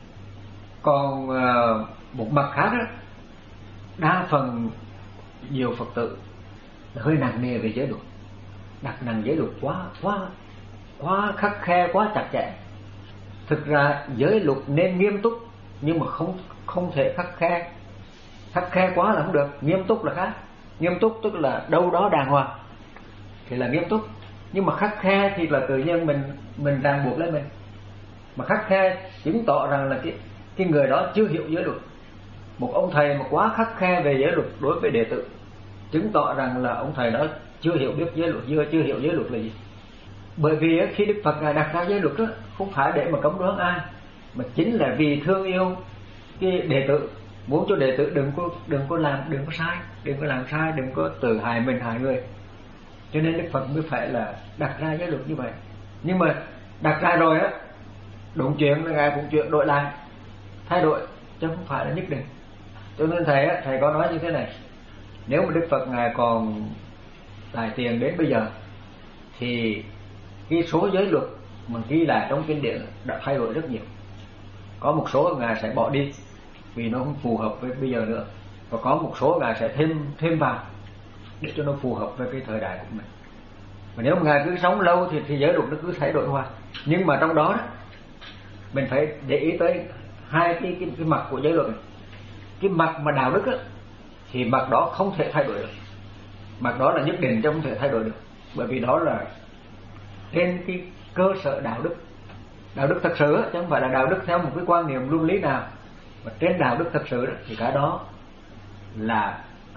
Còn uh, một mặt khác á, đa phần nhiều Phật tử hơi nặng nề về giới luật, đặt nặng giới luật quá quá quá khắt khe, quá chặt chẽ. Thực ra giới luật nên nghiêm túc, nhưng mà không không thể khắt khe. Khắt khe quá là không được, nghiêm túc là khác. Nghiêm túc tức là đâu đó đàng hoàng thì là nghiêm túc, nhưng mà khắt khe thì là tự nhiên mình mình ràng buộc lấy mình. Mà khắt khe chứng tỏ rằng là cái cái người đó chưa hiểu giới luật. Một ông thầy mà quá khắt khe về giới luật đối với đệ tử, chứng tỏ rằng là ông thầy đó chưa hiểu biết giới luật, chưa chưa hiểu giới luật là gì. Bởi vì khi Đức Phật ngài đặt ra giới luật đó, không phải để mà cấm đoán ai, mà chính là vì thương yêu cái đệ tử, muốn cho đệ tử đừng có đừng có làm đừng có sai, đừng có làm sai, đừng có tự hại mình hại người. Cho nên Đức Phật mới phải là đặt ra giới luật như vậy. Nhưng mà đặt ra rồi á, đụng chuyện là ngài cũng chuyện đổi lại, thay đổi, chứ không phải là nhất định. Cho nên thầy á, thầy có nói như thế này: nếu mà Đức Phật ngài còn tại tiền đến bây giờ, thì cái số giới luật mà ghi lại trong kinh điển đã thay đổi rất nhiều. Có một số ngài sẽ bỏ đi vì nó không phù hợp với bây giờ nữa, và có một số ngài sẽ thêm thêm vào để cho nó phù hợp với cái thời đại của mình. Và nếu mà ngài cứ sống lâu thì, thì giới luật nó cứ thay đổi hoài. Nhưng mà trong đó, đó mình phải để ý tới hai cái, cái, cái mặt của giới luật này. Cái mặt mà đạo đức á, thì mặt đó không thể thay đổi được, mặt đó là nhất định chứ không thể thay đổi được. Bởi vì đó là trên cái cơ sở đạo đức, đạo đức thật sự á, chứ không phải là đạo đức theo một cái quan niệm luân lý nào, mà trên đạo đức thật sự đó, thì cái đó là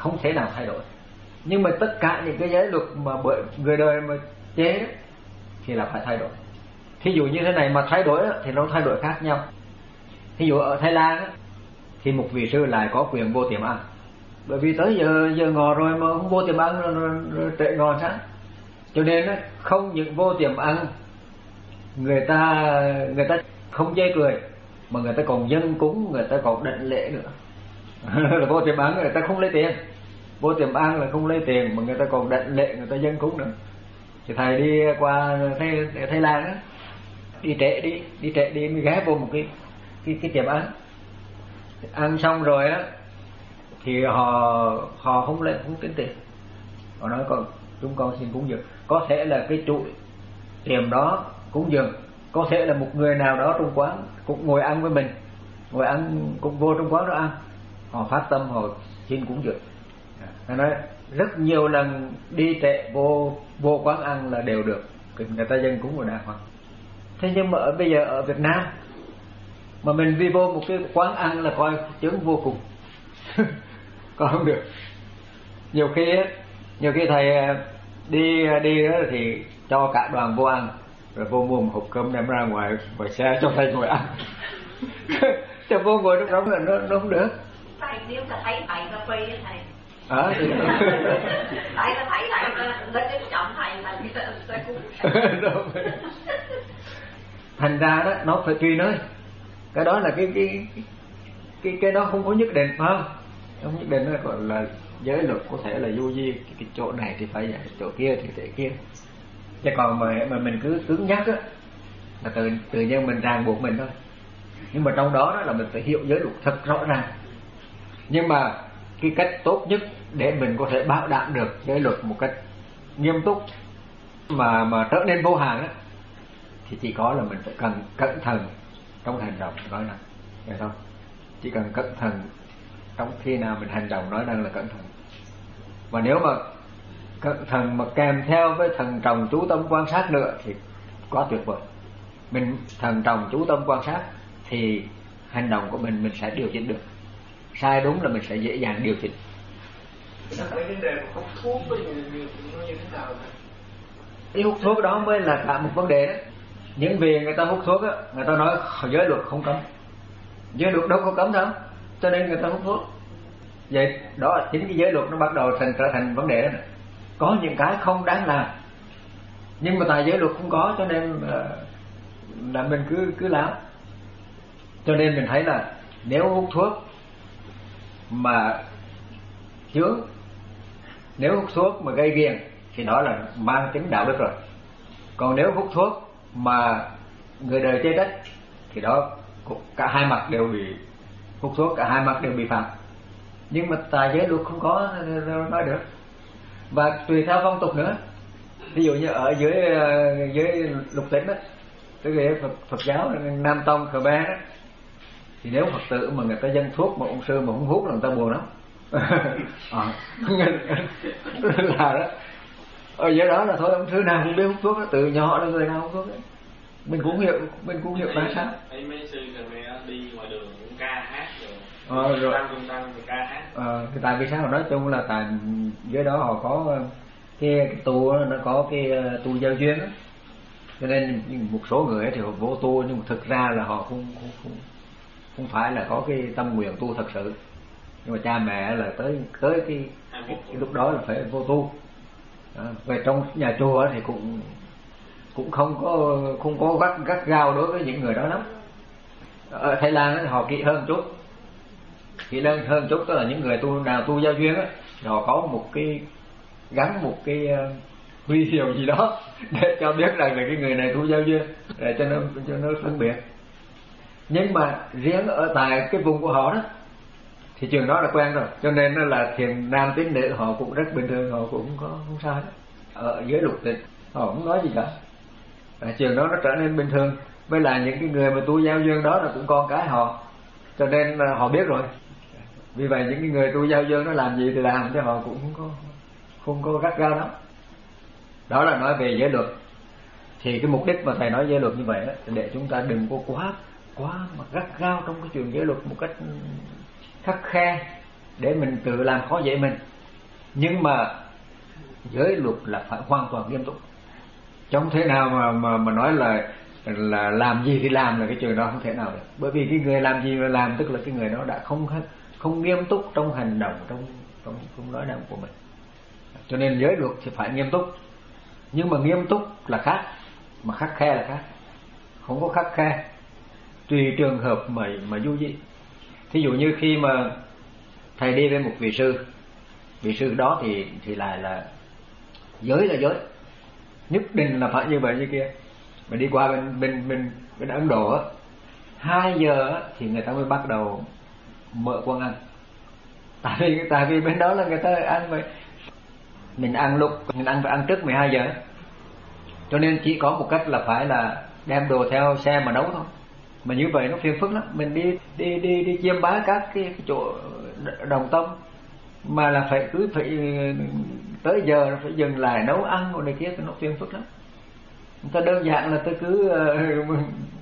không thể nào thay đổi. Nhưng mà tất cả những cái giới luật mà bởi người đời mà chế đó, thì là phải thay đổi. Thí dụ như thế này mà thay đổi đó, thì nó thay đổi khác nhau. Thí dụ ở Thái Lan đó, thì một vị sư lại có quyền vô tiệm ăn, bởi vì tới giờ giờ ngọ rồi mà không vô tiệm ăn rồi, rồi, rồi trễ ngọ sáng. Cho nên đó, không những vô tiệm ăn người ta người ta không chê cười, mà người ta còn dâng cúng, người ta còn đảnh lễ nữa. Là vô tiệm ăn người ta không lấy tiền, vô tiệm ăn là không lấy tiền, mà người ta còn đảnh lễ, người ta dâng cúng nữa. Thì thầy đi qua Thái, Thái Lan á, đi trễ đi đi trễ đi mới ghé vô một cái cái cái tiệm ăn. Ăn xong rồi á thì họ họ không lấy không tính tiền, họ nói con chúng con xin cúng dường. Có thể là cái chủ tiệm đó cúng dường, có thể là một người nào đó trong quán cũng ngồi ăn với mình, ngồi ăn cũng vô trong quán đó ăn, họ phát tâm họ xin cúng dường. Nó nói rất nhiều lần đi trễ vô vô quán ăn là đều được, người ta dân cúng vào đàng hoàng. Thế nhưng mà ở bây giờ ở Việt Nam mà mình đi vô một cái quán ăn là coi chướng vô cùng. Còn không được. Nhiều khi nhiều khi thầy đi đi đó thì cho cả đoàn vô ăn, rồi vô mua một hộp cơm đem ra ngoài ngoài xe cho thầy ngồi ăn. Cho vô ngồi trong đó là nó, nó không được. Thầy nếu mà thấy thầy cà phê với thầy ờ thì tại nó thấy thầy lên cái trọng thầy là sẽ cúng. Thành ra đó nó phải tùy nơi. Cái đó là cái cái cái cái đó không có nhất định, phải không? Không nhất định, là gọi là giới luật, có thể là du di cái, cái chỗ này thì phải vậy, chỗ kia thì thế kia. Chứ còn mà mà mình cứ cứng nhắc á là tự tự nhiên mình ràng buộc mình thôi. Nhưng mà trong đó, đó là mình phải hiểu giới luật thật rõ ràng. Nhưng mà cái cách tốt nhất để mình có thể bảo đảm được giới luật một cách nghiêm túc mà mà trở nên vô hạn á, thì chỉ có là mình phải cần cẩn thận trong hành động nói năng, hiểu không? Chỉ cần cẩn thận trong khi nào mình hành động nói năng là cẩn thận. Và nếu mà cẩn thận mà kèm theo với thần trọng chú tâm quan sát nữa thì quá tuyệt vời. Mình thần trọng chú tâm quan sát thì hành động của mình mình sẽ điều chỉnh được. Sai đúng là mình sẽ dễ dàng điều chỉnh. Cái vấn đề mà hút thuốc với nó như thế nào? Cái hút thuốc đó mới là cả một vấn đề đó. Những vì người ta hút thuốc á, người ta nói giới luật không cấm, giới luật đâu có cấm đâu, cho nên người ta hút thuốc. Vậy đó, chính cái giới luật nó bắt đầu thành trở thành vấn đề đó này. Có những cái không đáng làm, nhưng mà tại giới luật không có, cho nên là, là mình cứ cứ làm. Cho nên mình thấy là nếu hút thuốc mà chướng, nếu hút thuốc mà gây ghiền thì đó là mang tính đạo đức rồi. Còn nếu hút thuốc mà người đời chê trách thì đó cả hai mặt đều bị, hút thuốc cả hai mặt đều bị phạm. Nhưng mà tại giới luật không có nói được. Và tùy theo phong tục nữa. Ví dụ như ở dưới dưới lục tỉnh đó, tức là Phật, Phật giáo Nam Tông Khmer đó, thì nếu Phật tử mà người ta dâng thuốc mà ông sư mà không hút là người ta buồn lắm. À, là đó ở dưới đó là thôi, ông sư nào cũng biết hút thuốc đó, từ nhỏ là người nào hút thuốc đấy. Mình cũng hiểu, mình cũng hiểu tại sao. Thấy mấy sư Khmer đi ngoài đường cũng ca hát rồi, ờ, rồi tăng trung tăng rồi ca hát. Ờ, thì tại vì sao? Nói chung là tại dưới đó họ có cái, cái tu đó, nó có cái tu giao duyên đó. Cho nên một số người thì họ vô tu, nhưng mà thực ra là họ không không không, không phải là có cái tâm nguyện tu thật sự. Nhưng mà cha mẹ là tới tới cái, cái, cái lúc đó là phải vô tu. À, về trong nhà chùa thì cũng cũng không có không có gắt gắt gao đối với những người đó lắm. Ở Thái Lan thì họ kỹ hơn chút, kỹ hơn hơn chút, tức là những người tu nào tu giao duyên á, họ có một cái gắn một cái uh, huy hiệu gì đó để cho biết rằng là cái người này tu giao duyên, để cho nó cho nó phân biệt. Nhưng mà riêng ở tại cái vùng của họ đó thì trường đó là quen rồi, cho nên nó là thiền nam tín nữ họ cũng rất bình thường, họ cũng không có không sao hết. Ở dưới lục tịch họ không nói gì cả, ở trường đó nó trở nên bình thường. Với là những cái người mà tu giao duyên đó là cũng con cái họ, cho nên họ biết rồi. Vì vậy những cái người tu giao duyên nó làm gì thì làm, chứ họ cũng không có không có gắt gao lắm. Đó là nói về giới luật. Thì cái mục đích mà thầy nói giới luật như vậy đó, để chúng ta đừng có quá quá mà gắt gao trong cái chuyện giới luật một cách khắt khe để mình tự làm khó dễ mình. Nhưng mà giới luật là phải hoàn toàn nghiêm túc, không thể nào mà mà mà nói là là làm gì thì làm, là cái chuyện đó không thể nào được. Bởi vì cái người làm gì mà làm tức là cái người đó đã không không nghiêm túc trong hành động, trong trong trong nói năng của mình. Cho nên giới luật thì phải nghiêm túc, nhưng mà nghiêm túc là khác, mà khắt khe là khác. Không có khắt khe, tùy trường hợp mà mà du di. Thí dụ như khi mà thầy đi với một vị sư, vị sư đó thì thì lại là giới là giới, nhất định là phải như vậy như kia. Mà đi qua bên bên bên bên Ấn Độ á, hai giờ á, thì người ta mới bắt đầu mở quan ăn. Tại vì tại vì bên đó là người ta ăn vậy, mình ăn lúc mình ăn phải ăn trước mười hai giờ, cho nên chỉ có một cách là phải là đem đồ theo xe mà nấu thôi. Mà như vậy nó phiền phức lắm. Mình đi đi đi đi chiêm bái các cái, cái chỗ đồng tâm mà là phải cứ phải tới giờ phải dừng lại nấu ăn rồi này kia, thì nó phiền phức lắm. Người ta đơn giản là tôi cứ uh,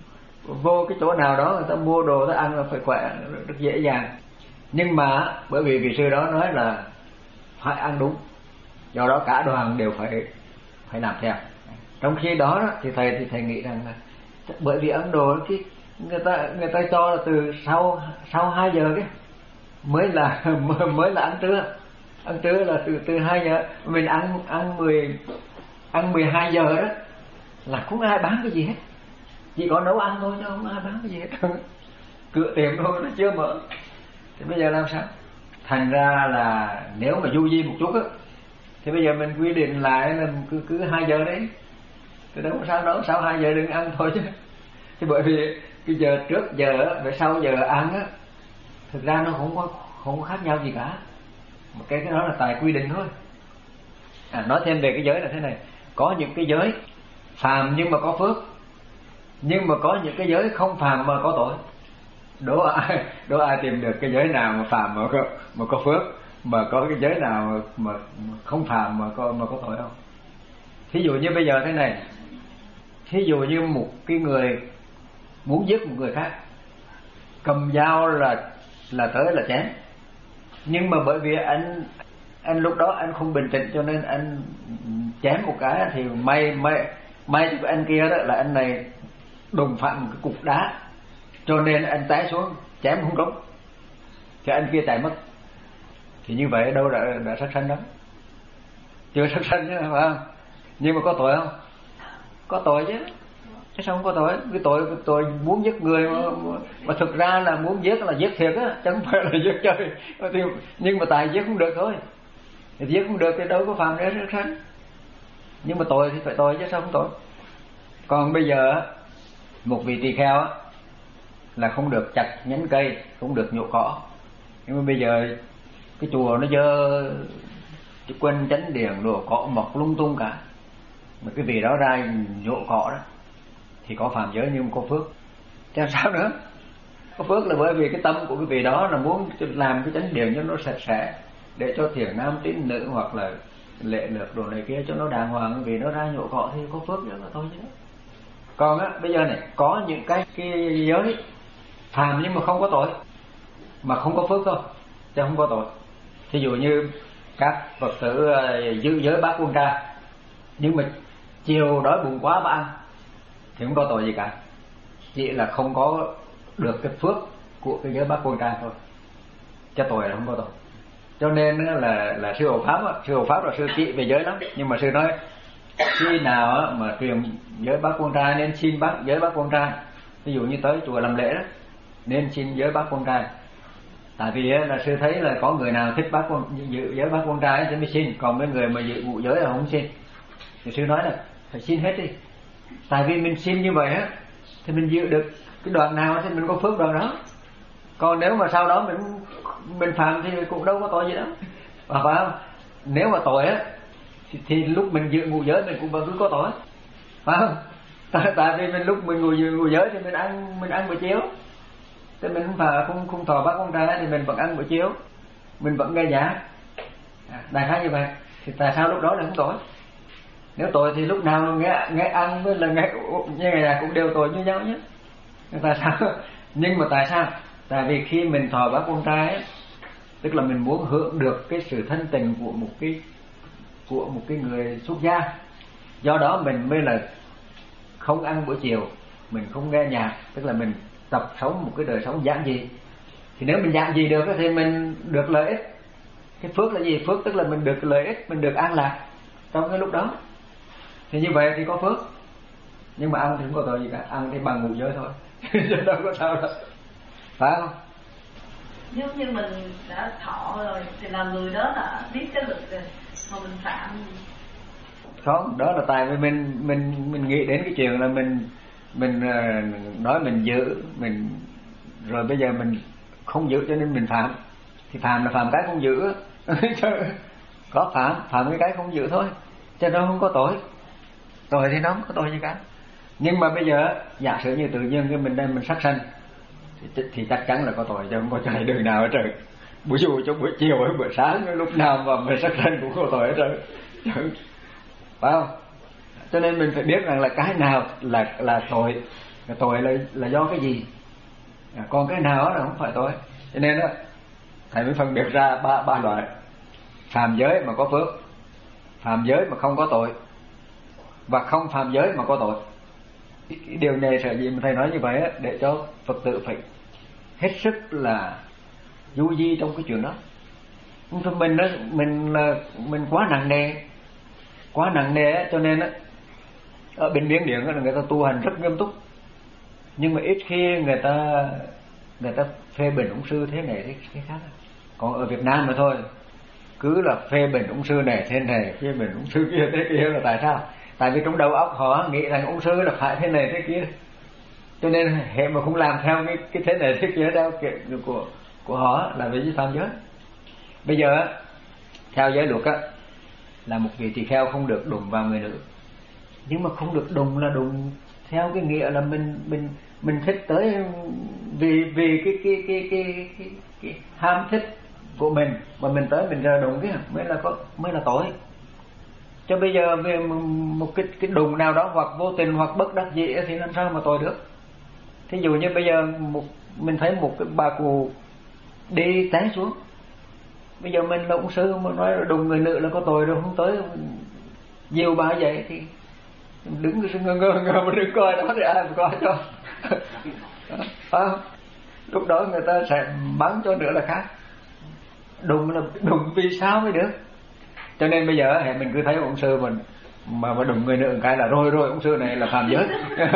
vô cái chỗ nào đó người ta mua đồ ta ăn là phải khỏe, rất dễ dàng. Nhưng mà bởi vì vị sư đó nói là phải ăn đúng, do đó cả đoàn đều phải phải làm theo. Trong khi đó thì thầy thì thầy nghĩ rằng là bởi vì Ấn Độ cái người ta người ta cho là từ sau sau hai giờ cái mới là mới là ăn trưa. Ăn trưa là từ từ hai giờ, mình ăn ăn mười ăn mười hai giờ đó là không ai bán cái gì hết, chỉ có nấu ăn thôi chứ không ai bán cái gì hết. Cửa tiệm thôi nó chưa mở. Thì bây giờ làm sao? Thành ra là nếu mà du di một chút á, thì bây giờ mình quy định lại là cứ cứ hai giờ đấy, từ đâu sao đó sau hai giờ đừng ăn thôi chứ. Thì bởi vì cái giờ trước giờ và sau giờ ăn á, thực ra nó không có không có khác nhau gì cả. Một cái cái đó là tài quy định thôi. À, nói thêm về cái giới là thế này, có những cái giới phàm nhưng mà có phước, nhưng mà có những cái giới không phàm mà có tội. Đố ai đố ai tìm được cái giới nào mà phàm mà có mà có phước, mà có cái giới nào mà, mà không phàm mà có mà có tội không? Thí dụ như bây giờ thế này, thí dụ như một cái người muốn giết một người khác, cầm dao là là tới là chém, nhưng mà bởi vì anh anh lúc đó anh không bình tĩnh cho nên anh chém một cái, thì may may may cho anh kia đó là anh này đụng phải một cái cục đá, cho nên anh té xuống chém không trúng, thì anh kia chạy mất. Thì như vậy đâu đã đã sát sanh đó, chưa sát sanh chứ, phải không? Nhưng mà có tội không? Có tội chứ, chứ sao không có tội? Cái tội cái tội muốn giết người mà, mà thực ra là muốn giết là giết thiệt á, chẳng phải là giết chơi. Nhưng mà tại giết không được thôi, thì giết không được thì đâu có phạm để sát sanh. Nhưng mà tội thì phải tội chứ sao không tội? Còn bây giờ một vị tỳ kheo là không được chặt nhánh cây, không được nhổ cỏ. Nhưng mà bây giờ cái chùa nó dơ cái quanh chánh điện đồ cỏ mọc lung tung cả, mà cái vị đó ra nhổ cỏ đó thì có phạm giới nhưng mà có phước. Chứ sao nữa? Có phước là bởi vì cái tâm của cái vị đó là muốn làm cái chánh điện cho nó sạch sẽ, để cho thiền nam tín nữ hoặc là lệ lược đồ này kia cho nó đàng hoàng, vì nó ra nhổ cỏ thì có phước nữa mà thôi chứ. Còn á bây giờ này có những cái cái giới phàm nhưng mà không có tội, mà không có phước thôi chứ không có tội. Thí dụ như các Phật tử giữ giới bát quân trai, nhưng mà chiều đói bụng quá mà ăn thì không có tội gì cả, chỉ là không có được cái phước của cái giới bát quân trai thôi, chứ tội là không có tội. Cho nên là là sư Hộ Pháp, sư Hộ Pháp là sư trị về giới lắm, nhưng mà sư nói khi nào mà truyền giới bát quân trai nên xin bác giới bát quân trai. Ví dụ như tới chùa làm lễ đó nên xin giới bát quân trai, tại vì là sư thấy là có người nào thích bát quân giữ giới bát quân trai thì mới xin, còn mấy người mà giữ ngũ giới là không xin. Thì sư nói là phải xin hết đi, tại vì mình xin như vậy á thì mình giữ được cái đoạn nào thì mình có phước đoạn đó. Còn nếu mà sau đó mình mình phạm thì cũng đâu có tội gì đâu, phải không? Nếu mà tội á thì, thì lúc mình giữ ngũ giới mình cũng vẫn cứ có tội, phải không? Tại, tại vì mình lúc mình ngồi giữ ngũ giới thì mình ăn mình ăn buổi chiều, thì mình không phải không không thọ bát con trai thì mình vẫn ăn buổi chiều, mình vẫn nghe nhạc, đại khái như vậy. Thì tại sao lúc đó là không tội? Nếu tội thì lúc nào nghe nghe ăn với là nghe nghe nhạc cũng đều tội như nhau nhé. Tại sao? Nhưng mà tại sao? Tại vì khi mình thọ bát con trai tức là mình muốn hưởng được cái sự thân tình của một cái của một cái người xuất gia. Do đó mình mới là không ăn buổi chiều, mình không nghe nhạc, tức là mình tập sống một cái đời sống giản dị. Thì nếu mình giản dị được thì mình được lợi ích. Cái phước là gì? Phước tức là mình được lợi ích, mình được an lạc trong cái lúc đó. Thì như vậy thì có phước. Nhưng mà ăn thì không có tội gì cả, ăn thì bằng ngủ giới thôi. Chứ đâu có sao đâu, phải không? Nếu như mình đã thọ rồi thì là người đó đã biết cái luật rồi mà mình phạm. Không, đó là tại vì mình mình mình nghĩ đến cái chuyện là mình mình nói mình giữ mình, rồi bây giờ mình không giữ cho nên mình phạm. Thì phạm là phạm cái không giữ. Có phạm, phạm cái cái không giữ thôi, cho nó không có tội. Tội thì nó không có tội gì cả. Nhưng mà bây giờ giả sử như tự nhiên cái mình đem mình sát sanh thì, thì chắc chắn là có tội, chứ không có chạy đường nào hết trời. Buổi dù cho buổi chiều hay buổi sáng lúc nào mà mình sát sanh cũng có tội hết trời, phải không? Cho nên mình phải biết rằng là cái nào là là tội, cái tội là là do cái gì, à, còn cái nào là không phải tội. Cho nên đó thầy mới phân biệt ra ba ba loại: phạm giới mà có phước, phạm giới mà không có tội, và không phạm giới mà có tội. Cái điều này sở dĩ mà thầy nói như vậy á, để cho Phật tử phải hết sức là du di trong cái chuyện đó. Không mình đó, mình là mình quá nặng nề, quá nặng nề á, cho nên á ở bên Miến Điện là người ta tu hành rất nghiêm túc, nhưng mà ít khi người ta người ta phê bình ông sư thế này thế, thế khác. Còn ở Việt Nam mà thôi, cứ là phê bình ông sư này thế này, phê bình ông sư kia thế kia, là tại sao? Tại vì trong đầu óc họ nghĩ rằng ông sư là phải thế này thế kia, cho nên hệ mà không làm theo cái, cái thế này thế kia theo kiểu của của họ là vì vi phạm giới. Bây giờ theo giới luật á là một vị tỳ kheo không được đụng vào người nữ, nhưng mà không được đụng là đụng theo cái nghĩa là mình mình mình thích tới vì vì cái cái cái cái cái, cái ham thích của mình mà mình tới mình ra đụng cái mới là có mới là tội. Cho bây giờ về một cái cái đụng nào đó hoặc vô tình hoặc bất đắc dĩ thì làm sao mà tội được? Thí dụ như bây giờ một mình thấy một cái bà cụ đi té xuống, bây giờ mình là ông sư mà nói đụng người nữ là có tội rồi, không tới nhiều bà vậy thì đứng ngơ ngơ ngơ mà đứng coi đó thì ai mà coi cho. À, lúc đó người ta sẽ bắn cho nữa là khác. Đụng là đụng vì sao mới được. Cho nên bây giờ hệ mình cứ thấy ông sư mình mà mà đụng người nữ cái là rồi rồi ông sư này là phạm giới.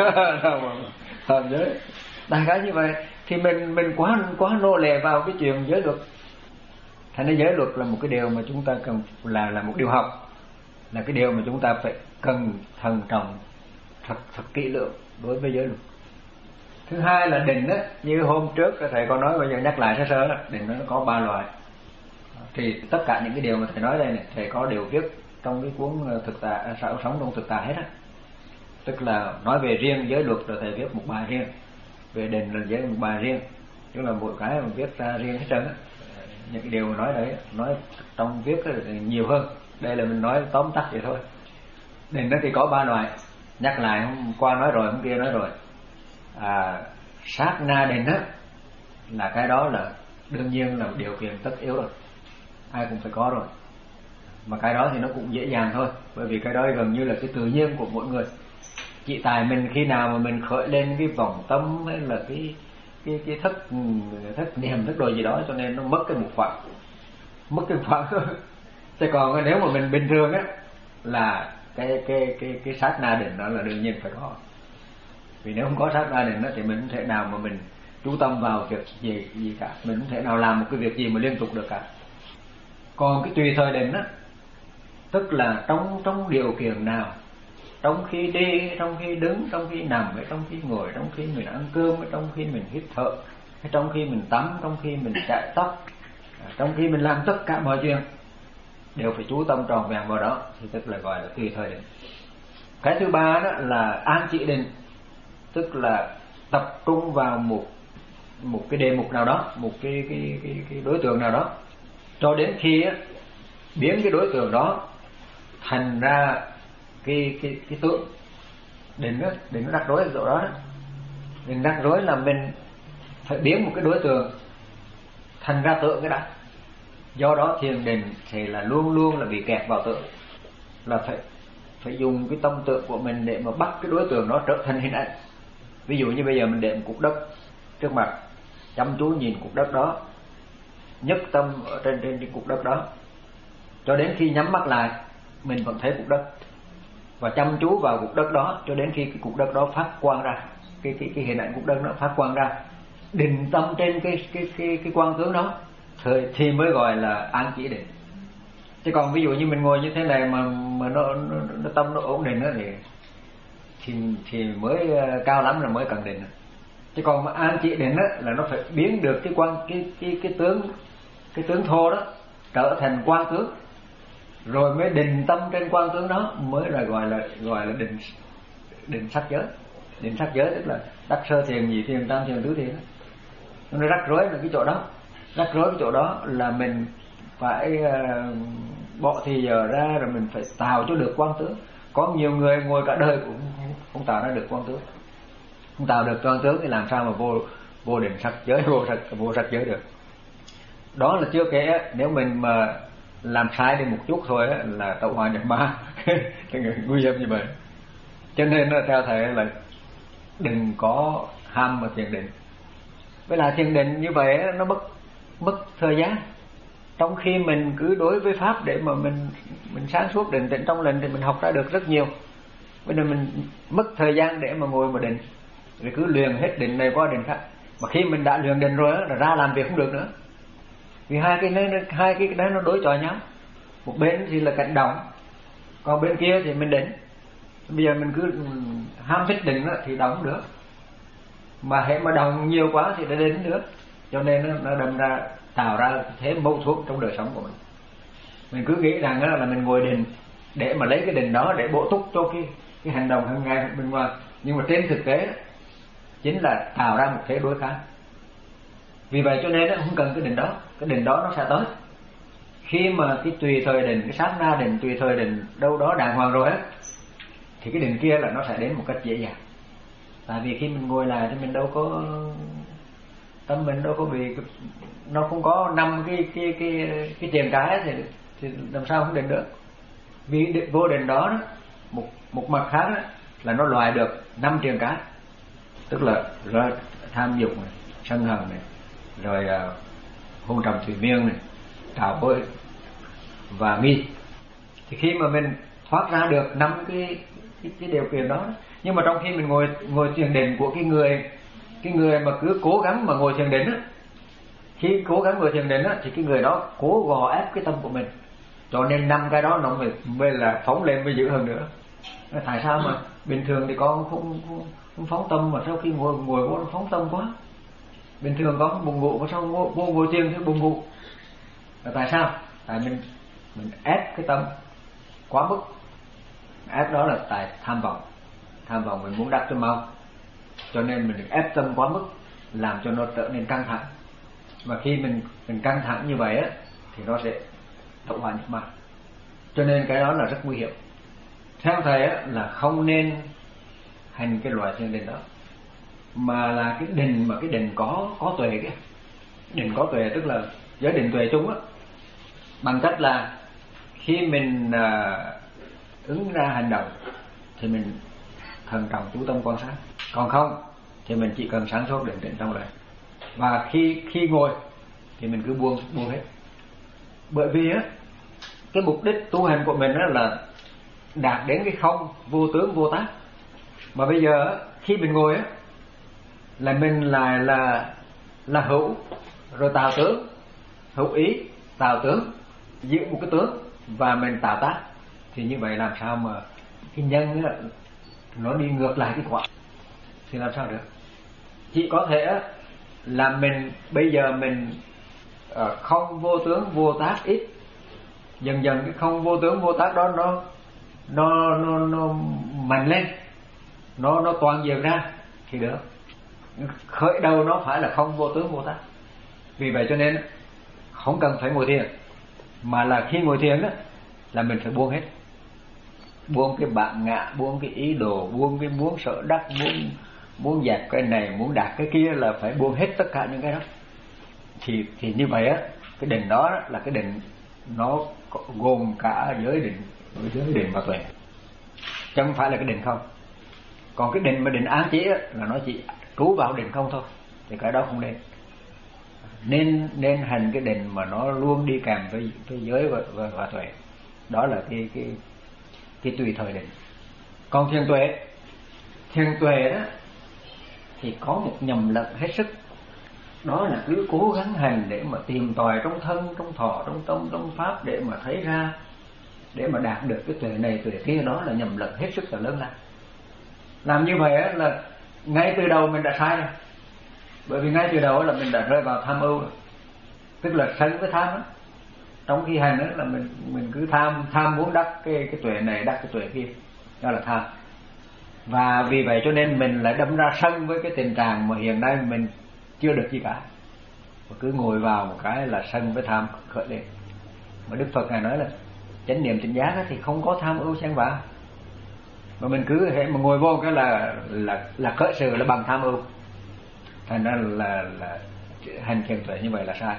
Phạm giới đại khái như vậy. Thì mình mình quá quá nô lệ vào cái chuyện giới luật. Thành ra giới luật là một cái điều mà chúng ta cần là là một điều học, là cái điều mà chúng ta phải cần thận trọng thật thật kỹ lưỡng đối với giới luật. Thứ hai là định á, như hôm trước thầy có nói, bây giờ nhắc lại sơ sơ, định nó có ba loại. Thì tất cả những cái điều mà thầy nói đây này, thầy có đều viết trong cái cuốn thực tại sao sống trong thực tại hết á. Tức là nói về riêng giới luật rồi thầy viết một bài riêng, về định là viết một bài riêng, tức là mỗi cái mà viết ra riêng hết trơn á. Những cái điều mà nói đấy, nói trong viết thì nhiều hơn. Đây là mình nói tóm tắt vậy thôi. Định đó thì có ba loại, nhắc lại hôm qua nói rồi, hôm kia nói rồi. À, sát na định á là cái đó là đương nhiên là một điều kiện tất yếu rồi, ai cũng phải có rồi. Mà cái đó thì nó cũng dễ dàng thôi, bởi vì cái đó gần như là cái tự nhiên của mỗi người. Chỉ tại mình khi nào mà mình khởi lên cái vòng tâm hay là cái cái cái thất thất niệm thất đồ gì đó, cho nên nó mất cái một khoảng, mất cái khoảng thôi. Chứ còn nếu mà mình bình thường á là cái cái cái cái sát na định đó là đương nhiên phải có. Vì nếu không có sát na định đó thì mình không thể nào mà mình chú tâm vào việc gì gì cả, mình không thể nào làm một cái việc gì mà liên tục được cả. Còn cái tùy thời định á, tức là trong trong điều kiện nào, trong khi đi, trong khi đứng, trong khi nằm, trong khi ngồi, trong khi mình ăn cơm, trong khi mình hít thở, trong khi mình tắm, trong khi mình chải tóc, trong khi mình làm tất cả mọi chuyện đều phải chú tâm tròn vẹn vào đó, thì tức là gọi là tùy thời định. Cái thứ ba đó là an chỉ định, tức là tập trung vào một một cái đề mục nào đó, một cái cái cái, cái đối tượng nào đó, cho đến khi á, biến cái đối tượng đó thành ra cái cái cái tượng. Định đó, định nó rắc rối ở chỗ đó, đó. Định rắc rối là mình phải biến một cái đối tượng thành ra tượng cái đã, Do đó thiền định thì là luôn luôn là bị kẹt vào tượng, là phải phải dùng cái tâm tượng của mình để mà bắt cái đối tượng đó trở thành hình ảnh. Ví dụ như bây giờ mình để một cục đất trước mặt, chăm chú nhìn cục đất đó, nhất tâm ở trên trên cái cục đất đó, cho đến khi nhắm mắt lại mình vẫn thấy cục đất, và chăm chú vào cục đất đó cho đến khi cái cục đất đó phát quang ra, cái cái cái hình ảnh cục đất nó phát quang ra, định tâm trên cái cái cái cái quang tướng đó thì, thì mới gọi là an chỉ định. Chứ còn ví dụ như mình ngồi như thế này mà mà nó, nó, nó tâm nó ổn định đó thì thì thì mới cao lắm là mới cần định. Chứ còn mà an chỉ định đó là nó phải biến được cái quan cái cái cái tướng cái tướng thô đó trở thành quang tướng, rồi mới định tâm trên quang tướng đó mới là gọi là gọi là định định sắc giới. Định sắc giới tức là đắc sơ thiền, nhị thiền, tam thiền, tứ thiền đó. Nó rắc rối là cái chỗ đó, rắc rối cái chỗ đó là mình phải uh, bỏ thì giờ ra, rồi mình phải tạo cho được quang tướng. Có nhiều người ngồi cả đời cũng không, không tạo ra được quang tướng, không tạo được quang tướng thì làm sao mà vô vô định sắc giới, vô sắc vô sắc giới được. Đó là chưa kể nếu mình mà làm sai đi một chút thôi á, là tẩu hỏa nhập ma, nguy hiểm như vậy. Cho nên nó theo thầy là đừng có ham mà thiền định. Với lại thiền định như vậy nó mất mất thời gian. Trong khi mình cứ đối với pháp để mà mình mình sáng suốt định tĩnh trong lành thì mình học ra được rất nhiều. Bây giờ mình mất thời gian để mà ngồi mà định, rồi cứ luyện hết định này qua định khác. Mà khi mình đã luyện định rồi á, là ra làm việc không được nữa. Vì hai cái này, hai cái đấy nó đối chọi nhau. Một bên thì là cảnh động, còn bên kia thì mình định. Bây giờ mình cứ ham thích định á, thì động được. Mà hễ mà động nhiều quá thì đã định được. Cho nên nó, nó đâm ra tạo ra thế mâu thuẫn trong đời sống của mình. Mình cứ nghĩ rằng đó là mình ngồi định để mà lấy cái định đó để bổ túc cho cái cái hành động hàng ngày bên ngoài, nhưng mà trên thực tế chính là tạo ra một thế đối kháng. Vì vậy cho nên không cần cái định đó, cái định đó nó sẽ tới. Khi mà cái tùy thời định, cái sát na định, tùy thời định đâu đó đàng hoàng rồi á, thì cái định kia là nó sẽ đến một cách dễ dàng. Tại vì khi mình ngồi lại thì mình đâu có tâm mình đâu có bị, nó không có năm cái cái cái cái tiền cái thì thì làm sao không định được. Vì định, vô định đó, đó một một mặt khác đó, là nó loại được năm tiền cái, tức là rồi tham dục này, sân hận này, rồi uh, hôn trầm thủy miên này, trào bôi và nghi. Thì khi mà mình thoát ra được năm cái, cái cái điều kiện đó, nhưng mà trong khi mình ngồi ngồi thiền định của cái người cái người mà cứ cố gắng mà ngồi thiền định á, khi cố gắng ngồi thiền định á, thì cái người đó cố gò ép cái tâm của mình, cho nên năm cái đó nó mới, mới là phóng lên mới dữ hơn nữa. Tại sao mà bình thường thì con không, không, không phóng tâm, mà sau khi ngồi ngồi vô nó phóng tâm quá. Bình thường có buồn ngủ, mà sau vô, vô ngồi thiền thì buồn ngủ. Tại sao? Tại mình mình ép cái tâm quá mức. Ép đó là tại tham vọng. Tham vọng mình muốn đắc cho mau, cho nên mình ép tâm quá mức, làm cho nó trở nên căng thẳng. Và khi mình mình căng thẳng như vậy á, thì nó sẽ tẩu hỏa nhập ma. Cho nên cái đó là rất nguy hiểm. Theo thầy á, là không nên hành cái loại thiền định đó, mà là cái định mà cái định có có tuệ kia. Định có tuệ tức là giới định tuệ chung á, bằng cách là khi mình à, ứng ra hành động thì mình thận trọng chú tâm quan sát, còn không thì mình chỉ cần sáng suốt định tĩnh trong lành. Và khi khi ngồi thì mình cứ buông buông hết. Bởi vì á, cái mục đích tu hành của mình á là đạt đến cái không vô tướng vô tác. Mà bây giờ á, khi mình ngồi á, là mình lại là là hữu rồi tạo tướng, hữu ý tạo tướng, giữ một cái tướng và mình tạo tác, thì như vậy làm sao mà cái nhân á, nó đi ngược lại cái quả thì làm sao được? Chỉ có thể á, là mình bây giờ mình uh, không vô tướng vô tác ít, dần dần cái không vô tướng vô tác đó nó nó nó nó mạnh lên, nó nó toàn diện ra thì được. Khởi đầu nó phải là không vô tướng vô tác. Vì vậy cho nên không cần phải ngồi thiền, mà là khi ngồi thiền đó là mình phải buông hết, buông cái bản ngã, buông cái ý đồ, buông cái muốn sợ đắc, muốn muốn dẹp cái này, muốn đạt cái kia, là phải buông hết tất cả những cái đó. Thì thì như vậy á Cái định đó là cái định nó gồm cả giới định, giới định và tuệ, chứ không phải là cái định không. Còn cái định mà định ám chỉ là nó chỉ trú vào định không thôi, thì cái đó không nên. Nên nên hành cái định mà nó luôn đi kèm với, với giới và, và, và tuệ. Đó là cái cái cái tùy thời định. Còn thiền tuệ, thiền tuệ đó thì có một nhầm lẫn hết sức, đó là cứ cố gắng hành để mà tìm tòi trong thân, trong thọ, trong tâm, trong pháp để mà thấy ra, để mà đạt được cái tuệ này tuệ kia. Đó là nhầm lẫn hết sức là lớn lao. Làm như vậy là ngay từ đầu mình đã sai rồi, bởi vì ngay từ đầu là mình đã rơi vào tham ưu rồi. Tức là sân với tham đó. Trong khi hành đó là mình mình cứ tham tham muốn đắc cái cái tuệ này, đắc cái tuệ kia, đó là tham. Và vì vậy cho nên mình lại đâm ra sân với cái tình trạng mà hiện nay mình chưa được gì cả, và cứ ngồi vào một cái là sân với tham khởi lên. Mà Đức Phật ngài nói là chánh niệm tỉnh giác thì không có tham ưu xen vào, mà mình cứ hệ mà ngồi vô cái là là là khởi sự là bằng tham ưu. Thành ra là là hành thiền tuệ như vậy là sai.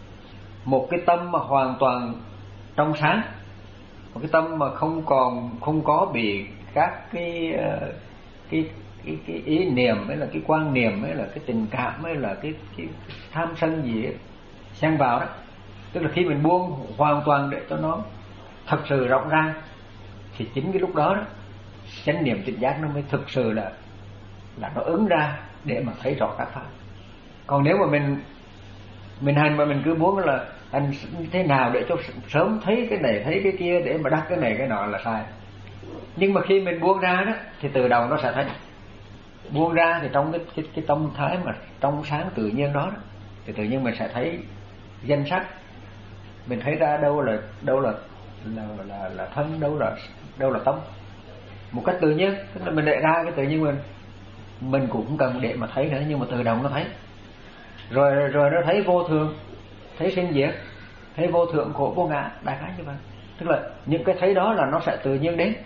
Một cái tâm mà hoàn toàn trong sáng, một cái tâm mà không còn không có bị các cái cái cái, cái ý niệm hay là cái quan niệm hay là cái tình cảm hay là cái, cái, cái tham sân gì ấy, xen vào đó. Tức là khi mình buông hoàn toàn để cho nó thật sự rộng ra, thì chính cái lúc đó đó chánh niệm tỉnh giác nó mới thực sự là là nó ứng ra để mà thấy rõ các pháp. Còn nếu mà mình mình hành mà mình cứ muốn là hành thế nào để cho sớm thấy cái này thấy cái kia để mà đắc cái này cái nọ là sai. Nhưng mà khi mình buông ra đó thì từ đầu nó sẽ thấy. Buông ra thì trong cái cái, cái tâm thái mà trong sáng tự nhiên đó, đó thì tự nhiên mình sẽ thấy danh sắc, mình thấy ra đâu là đâu là là là, là thân, đâu là đâu là tâm, một cách tự nhiên. Tức là mình để ra cái tự nhiên mình mình cũng không cần để mà thấy nữa, nhưng mà tự động nó thấy. Rồi rồi nó thấy vô thường, thấy sinh diệt, thấy vô thượng khổ vô ngã, đại khái như vậy. Tức là những cái thấy đó là nó sẽ tự nhiên đến,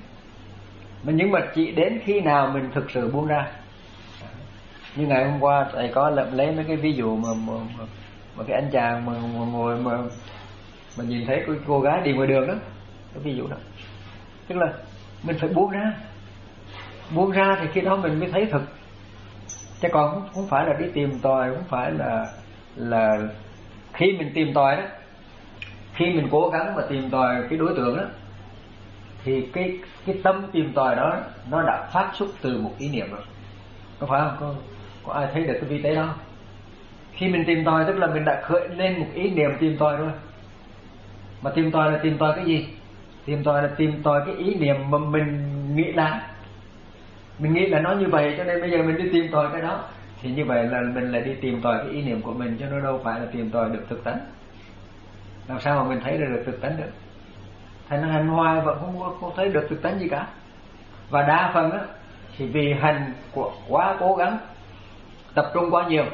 mà nhưng mà chỉ đến khi nào mình thực sự buông ra. Như ngày hôm qua thầy có lấy mấy cái ví dụ mà mà, mà, mà cái anh chàng mà, mà ngồi mà mà nhìn thấy cô, cô gái đi ngoài đường đó, cái ví dụ đó. Tức là mình phải buông ra, buông ra thì khi đó mình mới thấy thực. Chứ còn không, không phải là đi tìm tòi, không phải là là khi mình tìm tòi đó, khi mình cố gắng mà tìm tòi cái đối tượng đó, thì cái cái tâm tìm tòi đó nó đã phát xuất từ một ý niệm rồi, có phải không? Có, có ai thấy được cái vi tế đó? Khi mình tìm tòi tức là mình đã khởi lên một ý niệm tìm tòi rồi. Mà tìm tòi là tìm tòi cái gì? Tìm tòi là tìm tòi cái ý niệm mà mình nghĩ là mình nghĩ là nó như vậy, cho nên bây giờ mình đi tìm tòi cái đó. Thì như vậy là mình lại đi tìm tòi cái ý niệm của mình, cho nó đâu phải là tìm tòi được thực tánh. Làm sao mà mình thấy được thực tánh được? Thành ra hành hoài vẫn không, không thấy được thực tánh gì cả. Và đa phần á thì vì hành của quá cố gắng, tập trung quá nhiều,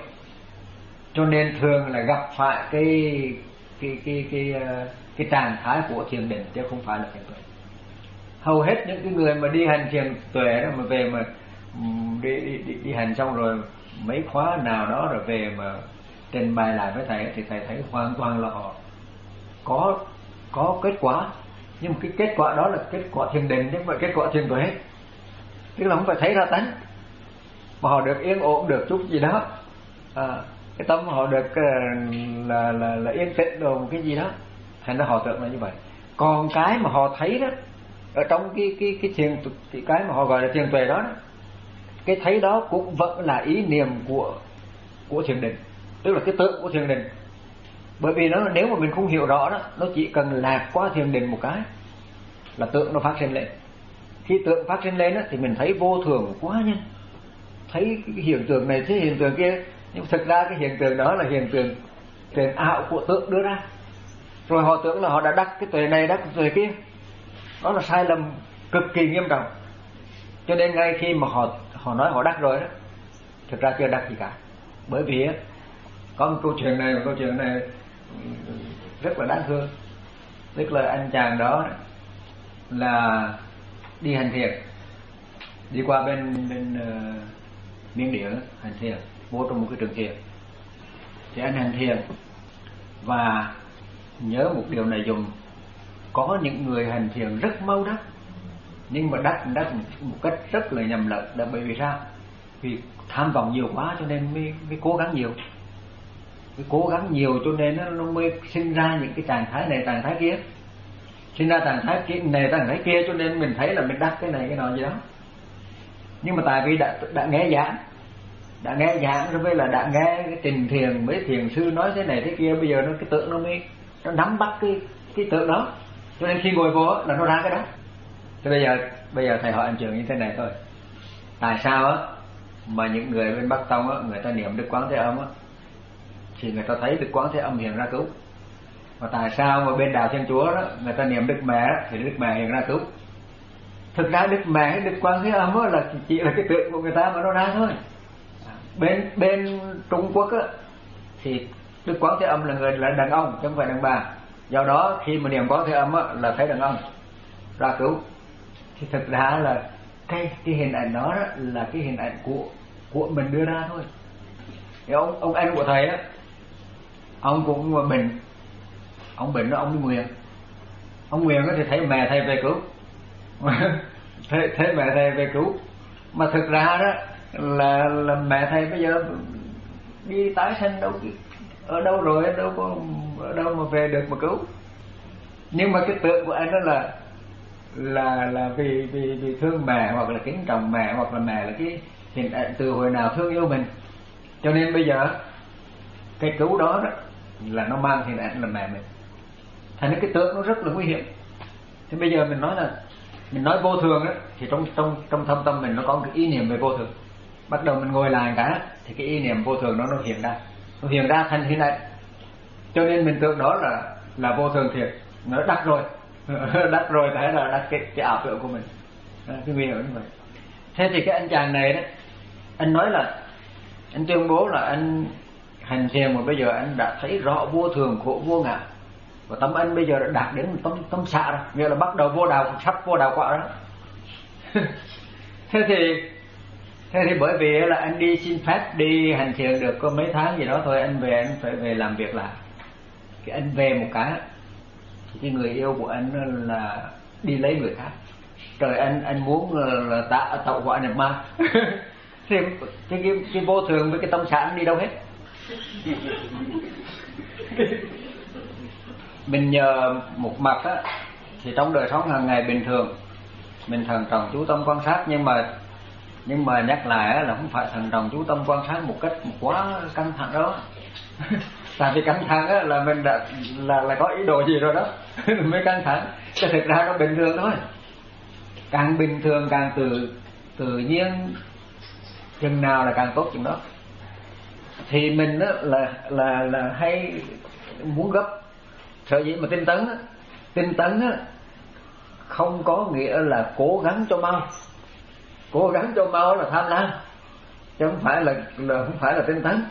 cho nên thường là gặp phải cái cái cái cái cái, cái trạng thái của thiền định, chứ không phải là thiền tuệ. Hầu hết những cái người mà đi hành thiền tuệ đó mà về mà đi, đi, đi, đi hành xong rồi mấy khóa nào đó rồi về mà trình bày lại với thầy thì thầy thấy hoàn toàn là họ có có kết quả, nhưng mà cái kết quả đó là kết quả thiền định chứ không phải kết quả thiền tuệ. Tức là không phải thấy ra tánh, mà họ được yên ổn được chút gì đó, à, cái tâm họ được là là là yên tĩnh đồ một cái gì đó, thành ra họ tưởng là như vậy. Còn cái mà họ thấy đó ở trong cái cái cái thiền cái cái mà họ gọi là thiền tuệ đó, đó, cái thấy đó cũng vẫn là ý niệm của của thiền định, tức là cái tượng của thiền định. Bởi vì nó nếu mà mình không hiểu rõ đó, nó chỉ cần lạc qua thiền định một cái là tượng nó phát sinh lên. Khi tượng phát sinh lên đó, thì mình thấy vô thường quá nhanh, thấy cái hiện tượng này, thấy hiện tượng kia, nhưng thực ra cái hiện tượng đó là hiện tượng hiện ảo của tượng đưa ra. Rồi họ tưởng là họ đã đắc cái tuệ này, đắc cái tuệ kia. Đó là sai lầm cực kỳ nghiêm trọng. Cho nên ngay khi mà họ họ nói họ đắc rồi đó, thực ra chưa đắc gì cả. Bởi vì á, có một câu chuyện này, một câu chuyện này rất là đáng thương. Tức là anh chàng đó là đi hành thiền, đi qua bên bên uh, Miến Điện hành thiền, vô trong một cái trường thiền. Thì anh hành thiền, Và nhớ một điều này dùm, có những người hành thiền rất mau đắc, nhưng mà đắc đắc một cách rất là nhầm lẫn. Là bởi vì sao? Vì tham vọng nhiều quá cho nên mới, mới cố gắng nhiều, mới cố gắng nhiều cho nên nó, nó mới sinh ra những cái trạng thái này trạng thái kia, sinh ra trạng thái kia này trạng thái kia, cho nên mình thấy là mình đắc cái này cái nọ gì đó. Nhưng mà tại vì đã đã nghe giảng, đã nghe giảng rồi, với là đã nghe cái trình thiền, mấy thiền sư nói thế này thế kia, bây giờ nó cái tượng nó mới nó nắm bắt cái cái tượng đó, cho nên khi ngồi vô là nó ra cái đó. Thế bây giờ bây giờ thầy hỏi anh Trường như thế này thôi, tại sao á mà những người bên Bắc Tông á, người ta niệm Đức Quán Thế Âm á thì người ta thấy Đức Quán Thế Âm hiện ra cứu, mà tại sao mà bên Đạo Thiên Chúa đó người ta niệm Đức Mẹ đó, thì Đức Mẹ hiện ra cứu? Thực ra Đức Mẹ hay Đức Quán Thế Âm á là chỉ là cái tượng của người ta mà nó ra thôi. Bên bên Trung Quốc á thì Đức Quán Thế Âm là người là đàn ông chứ không phải đàn bà, do đó khi mà niệm Quán Thế Âm á là thấy đàn ông ra cứu. Thì thực ra là cái cái hình ảnh đó, đó là cái hình ảnh của của mình đưa ra thôi. Thì ông ông anh của thầy á, ông cũng bệnh, ông bệnh đó ông đi nguyện, ông nguyện đó thì thấy mẹ thầy về cứu, thấy, thấy mẹ thầy về cứu, mà thực ra đó là là mẹ thầy bây giờ đi tái sanh đâu, ở đâu rồi, đâu có ở đâu mà về được mà cứu. Nhưng mà cái tượng của anh đó là là là vì vì vì thương mẹ, hoặc là kính trọng mẹ, hoặc là mẹ là cái hình ảnh từ hồi nào thương yêu mình, cho nên bây giờ cái cứu đó, đó là nó mang hình ảnh là mẹ mình, thành cái tượng nó rất là nguy hiểm. Thì bây giờ mình nói là mình nói vô thường á, thì trong trong trong thâm tâm mình nó có một cái ý niệm về vô thường, bắt đầu mình ngồi lại cả thì cái ý niệm vô thường đó nó hiện ra, nó hiện ra thành hình ảnh, cho nên mình tưởng đó là là vô thường thiệt, nó đắc rồi đắc rồi thế là đắc cái cái ảo tưởng của mình, cái nguy hiểm như vậy. Thế thì cái anh chàng này đó, anh nói là anh tuyên bố là anh hành thiền mà bây giờ anh đã thấy rõ vô thường khổ vô ngã, và tâm anh bây giờ đã đạt đến tâm tâm xạ rồi, nghĩa là bắt đầu vô đạo, sắp vô đạo quả đó. thế thì thế thì bởi vì là anh đi xin phép đi hành thiền được có mấy tháng gì đó thôi, anh về anh phải về làm việc lại. Cái anh về một cái thì cái người yêu của anh là đi lấy người khác. Trời, anh anh muốn là tạ tạo quả nhập ma. Thì cái, cái cái vô thường với cái tâm sản đi đâu hết. Mình nhờ một mặt á thì trong đời sống hàng ngày bình thường mình thận trọng chú tâm quan sát, nhưng mà nhưng mà nhắc lại á, là không phải thận trọng chú tâm quan sát một cách quá căng thẳng đó. Tại vì căng thẳng á, là mình đã là là có ý đồ gì rồi đó mới căng thẳng. Chứ thực ra nó bình thường thôi. Càng bình thường càng tự tự nhiên chừng nào là càng tốt chừng đó. Thì mình á, là là là hay muốn gấp. Sở dĩ mà tinh tấn á, tinh tấn á, không có nghĩa là cố gắng cho mau. Cố gắng cho mau là tham lam, chứ không phải là, là không phải là tinh tấn.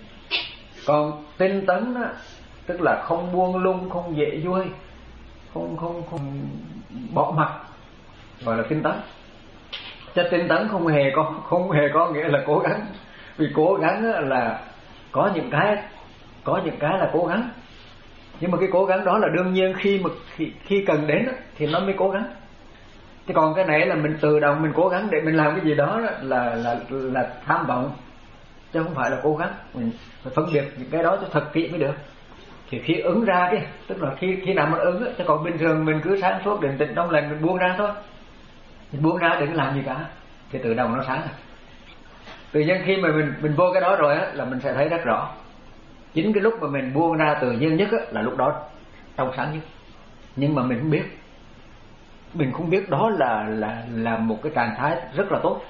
Còn tinh tấn á, tức là không buông lung, không dễ vui, không không không bỏ mặc, gọi là tinh tấn. Chứ tinh tấn không hề có không hề có nghĩa là cố gắng. Vì cố gắng á, là có những cái có những cái là cố gắng, nhưng mà cái cố gắng đó là đương nhiên, khi mà khi, khi cần đến á, thì nó mới cố gắng. Chứ còn cái này là mình tự động mình cố gắng để mình làm cái gì đó, đó là là là tham vọng, chứ không phải là cố gắng. Mình phải phân biệt những cái đó cho thật kỹ mới được. Thì khi ứng ra cái, tức là khi khi nào mình ứng á, chứ còn bình thường mình cứ sáng suốt định tĩnh trong lành mình buông ra thôi. Mình buông ra đừng làm gì cả, thì tự động nó sáng rồi. Tự nhiên khi mà mình mình vô cái đó rồi á, là mình sẽ thấy rất rõ. Chính cái lúc mà mình buông ra tự nhiên nhất á, là lúc đó trong sáng nhất. Nhưng mà mình không biết, mình không biết đó là là là một cái trạng thái rất là tốt.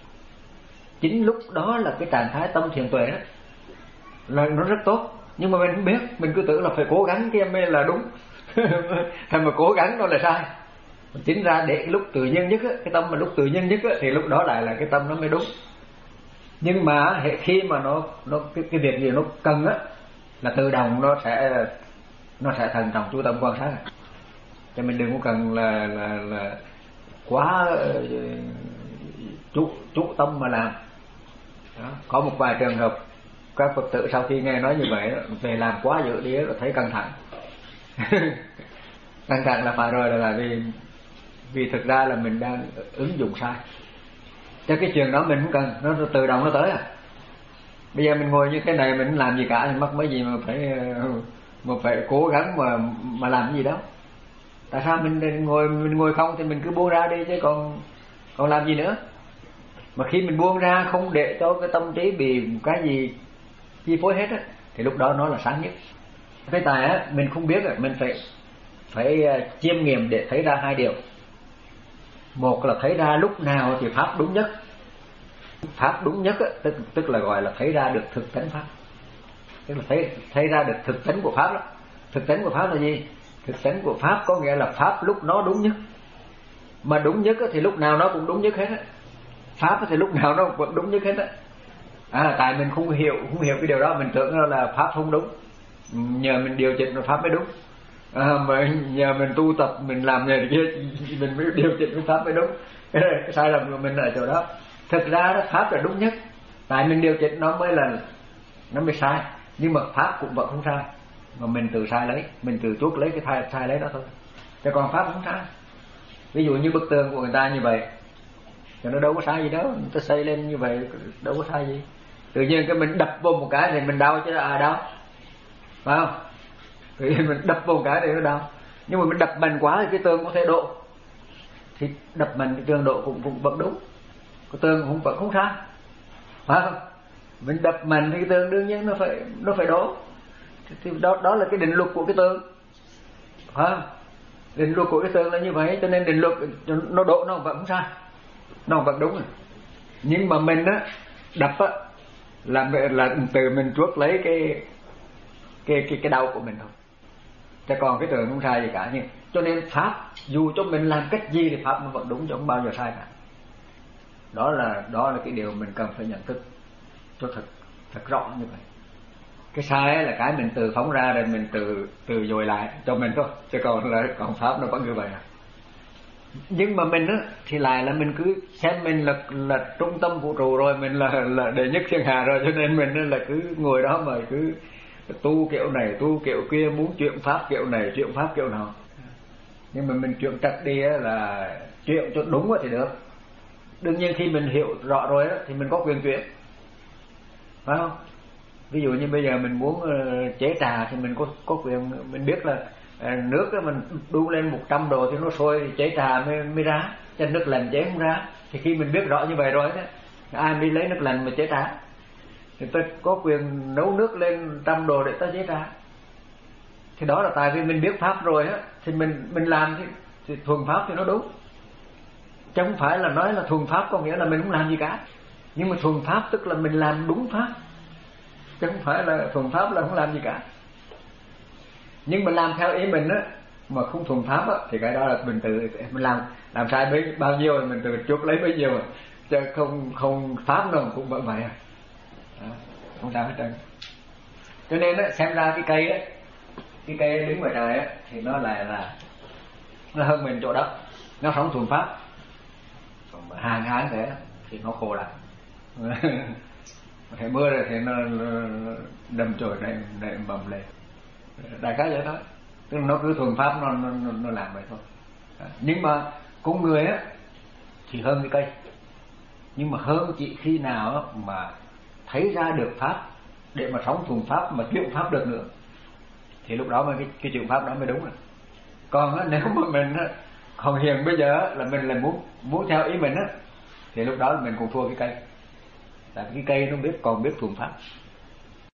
Chính lúc đó là cái trạng thái tâm thiền tuệ đó, là nó rất tốt. Nhưng mà mình không biết, mình cứ tưởng là phải cố gắng kia mới là đúng. Thành mà cố gắng đó là sai. Chính ra để lúc tự nhiên nhất á, cái tâm mà lúc tự nhiên nhất á, thì lúc đó lại là cái tâm nó mới đúng. Nhưng mà khi mà nó nó cái cái việc gì nó cần á, là tự động nó sẽ nó sẽ thận trọng chú tâm quan sát. Cho mình đừng có cần là là là quá uh, chú chú tâm mà làm. Đó. Có một vài trường hợp các Phật tử sau khi nghe nói như vậy về làm quá dữ đi rồi thấy căng thẳng. Căng thẳng là phải rồi, là vì vì thực ra là mình đang ứng dụng sai. Cho cái chuyện đó mình không cần, nó tự động nó tới à. Bây giờ mình ngồi như thế này mình không làm gì cả thì mắc mấy gì mà phải mà phải cố gắng mà mà làm cái gì đó. Tại sao mình ngồi mình ngồi không thì mình cứ buông ra đi chứ còn còn làm gì nữa. Mà khi mình buông ra không để cho cái tâm trí bị cái gì chi phối hết á, thì lúc đó nó là sáng nhất. Cái tài á mình không biết rồi, mình phải phải chiêm nghiệm để thấy ra hai điều. Một là thấy ra lúc nào thì pháp đúng nhất. Pháp đúng nhất á, tức tức là gọi là thấy ra được thực tánh pháp. Tức là thấy thấy ra được thực tánh của pháp đó. Thực tánh của pháp là gì? Thực tánh của pháp có nghĩa là pháp lúc nó đúng nhất. Mà đúng nhất á, thì lúc nào nó cũng đúng nhất hết á. Pháp thì lúc nào nó cũng đúng nhất hết á. À, tại mình không hiểu không hiểu cái điều đó, mình tưởng là pháp không đúng, nhờ mình điều chỉnh rồi pháp mới đúng. À, mà nhờ mình tu tập mình làm này kia mình mới điều chỉnh cái pháp mới đúng. Cái, cái sai lầm của mình ở chỗ đó. Thực ra đó pháp là đúng nhất, tại mình điều chỉnh nó mới là nó mới sai. Nhưng mà pháp cũng vẫn không sai, mà mình tự sai lấy, mình tự chuốc lấy cái sai sai lấy đó thôi. Chứ còn pháp không sai. Ví dụ như bức tường của người ta như vậy thì nó đâu có sai gì đâu, người ta xây lên như vậy đâu có sai gì. Tự nhiên cái mình đập vô một cái thì mình đau chứ à đau, phải không? Tự nhiên mình đập vô một cái thì nó đau. Nhưng mà mình đập mạnh quá thì cái tường có thể độ, thì đập mạnh cái tường độ cũng cũng vẫn đúng, cái tường cũng vẫn không sai, phải không? Mình đập mạnh thì cái tường đương nhiên nó phải nó phải đổ. Thì đó đó là cái định luật của cái tường, phải không? Định luật của cái tường là như vậy, cho nên định luật nó độ nó vẫn không sai, nó vẫn đúng rồi. Nhưng mà mình á đập á là là từ mình chuốc lấy cái cái cái cái đau của mình thôi. Chứ còn cái tường không sai gì cả. Nhưng cho nên pháp dù cho mình làm cách gì thì pháp nó vẫn đúng, chứ không bao giờ sai cả. Đó là đó là cái điều mình cần phải nhận thức cho thật thật rõ như vậy. Cái sai là cái mình từ phóng ra rồi mình từ từ dồi lại cho mình thôi, chứ còn là còn pháp nó vẫn như vậy à. Nhưng mà mình á thì lại là mình cứ xem mình là là trung tâm vũ trụ rồi, mình là là đệ nhất thiên hạ rồi, cho nên mình là cứ ngồi đó mà cứ tu kiểu này tu kiểu kia, muốn chuyện pháp kiểu này chuyện pháp kiểu nào. Nhưng mà mình chuyện trật đi á là chuyện cho đúng thì được. Đương nhiên khi mình hiểu rõ rồi á thì mình có quyền chuyện, phải không? Ví dụ như bây giờ mình muốn chế trà thì mình có có quyền, mình biết là nước đó mình đun lên một trăm độ thì nó sôi thì chế trà mới mới ra, cho nước lạnh chế không ra. Thì khi mình biết rõ như vậy rồi đó, ai đi lấy nước lạnh mà chế trà thì ta có quyền nấu nước lên trăm độ để ta chế trà. Thì đó là tại vì mình biết pháp rồi á, thì mình mình làm thì, thì thuần pháp thì nó đúng. Chứ không phải là nói là thuần pháp có nghĩa là mình không làm gì cả. Nhưng mà thuần pháp tức là mình làm đúng pháp, chứ không phải là thuần pháp là không làm gì cả. Nhưng mà làm theo ý mình á mà không thuần pháp á thì cái đó là mình tự mình làm làm sai bấy bao nhiêu thì mình tự chuốc lấy bấy nhiêu, chứ không không pháp nào cũng vẫn vậy à. Đó, không sao hết trơn. Cho nên á xem ra cái cây á, cái cây đứng ngoài trời á thì nó là là nó hơn mình chỗ đó, nó sống thuần pháp. Còn mà hàng tháng thế thì nó khô lại. Thì mưa rồi thì nó, nó đâm chồi này này bầm lên. Đại khái vậy đó. Tức là nó cứ thuần pháp nó nó nó làm vậy thôi. Nhưng mà con người á thì hơn cái cây. Nhưng mà hơn chỉ khi nào mà thấy ra được pháp để mà sống thuần pháp mà chuyển pháp được nữa, thì lúc đó mới cái cái chuyển pháp đó mới đúng rồi. Còn á, nếu mà mình á, còn hiện bây giờ là mình là muốn muốn theo ý mình á, thì lúc đó mình cũng thua cái cây. Tại cái cây nó biết còn biết thuần pháp.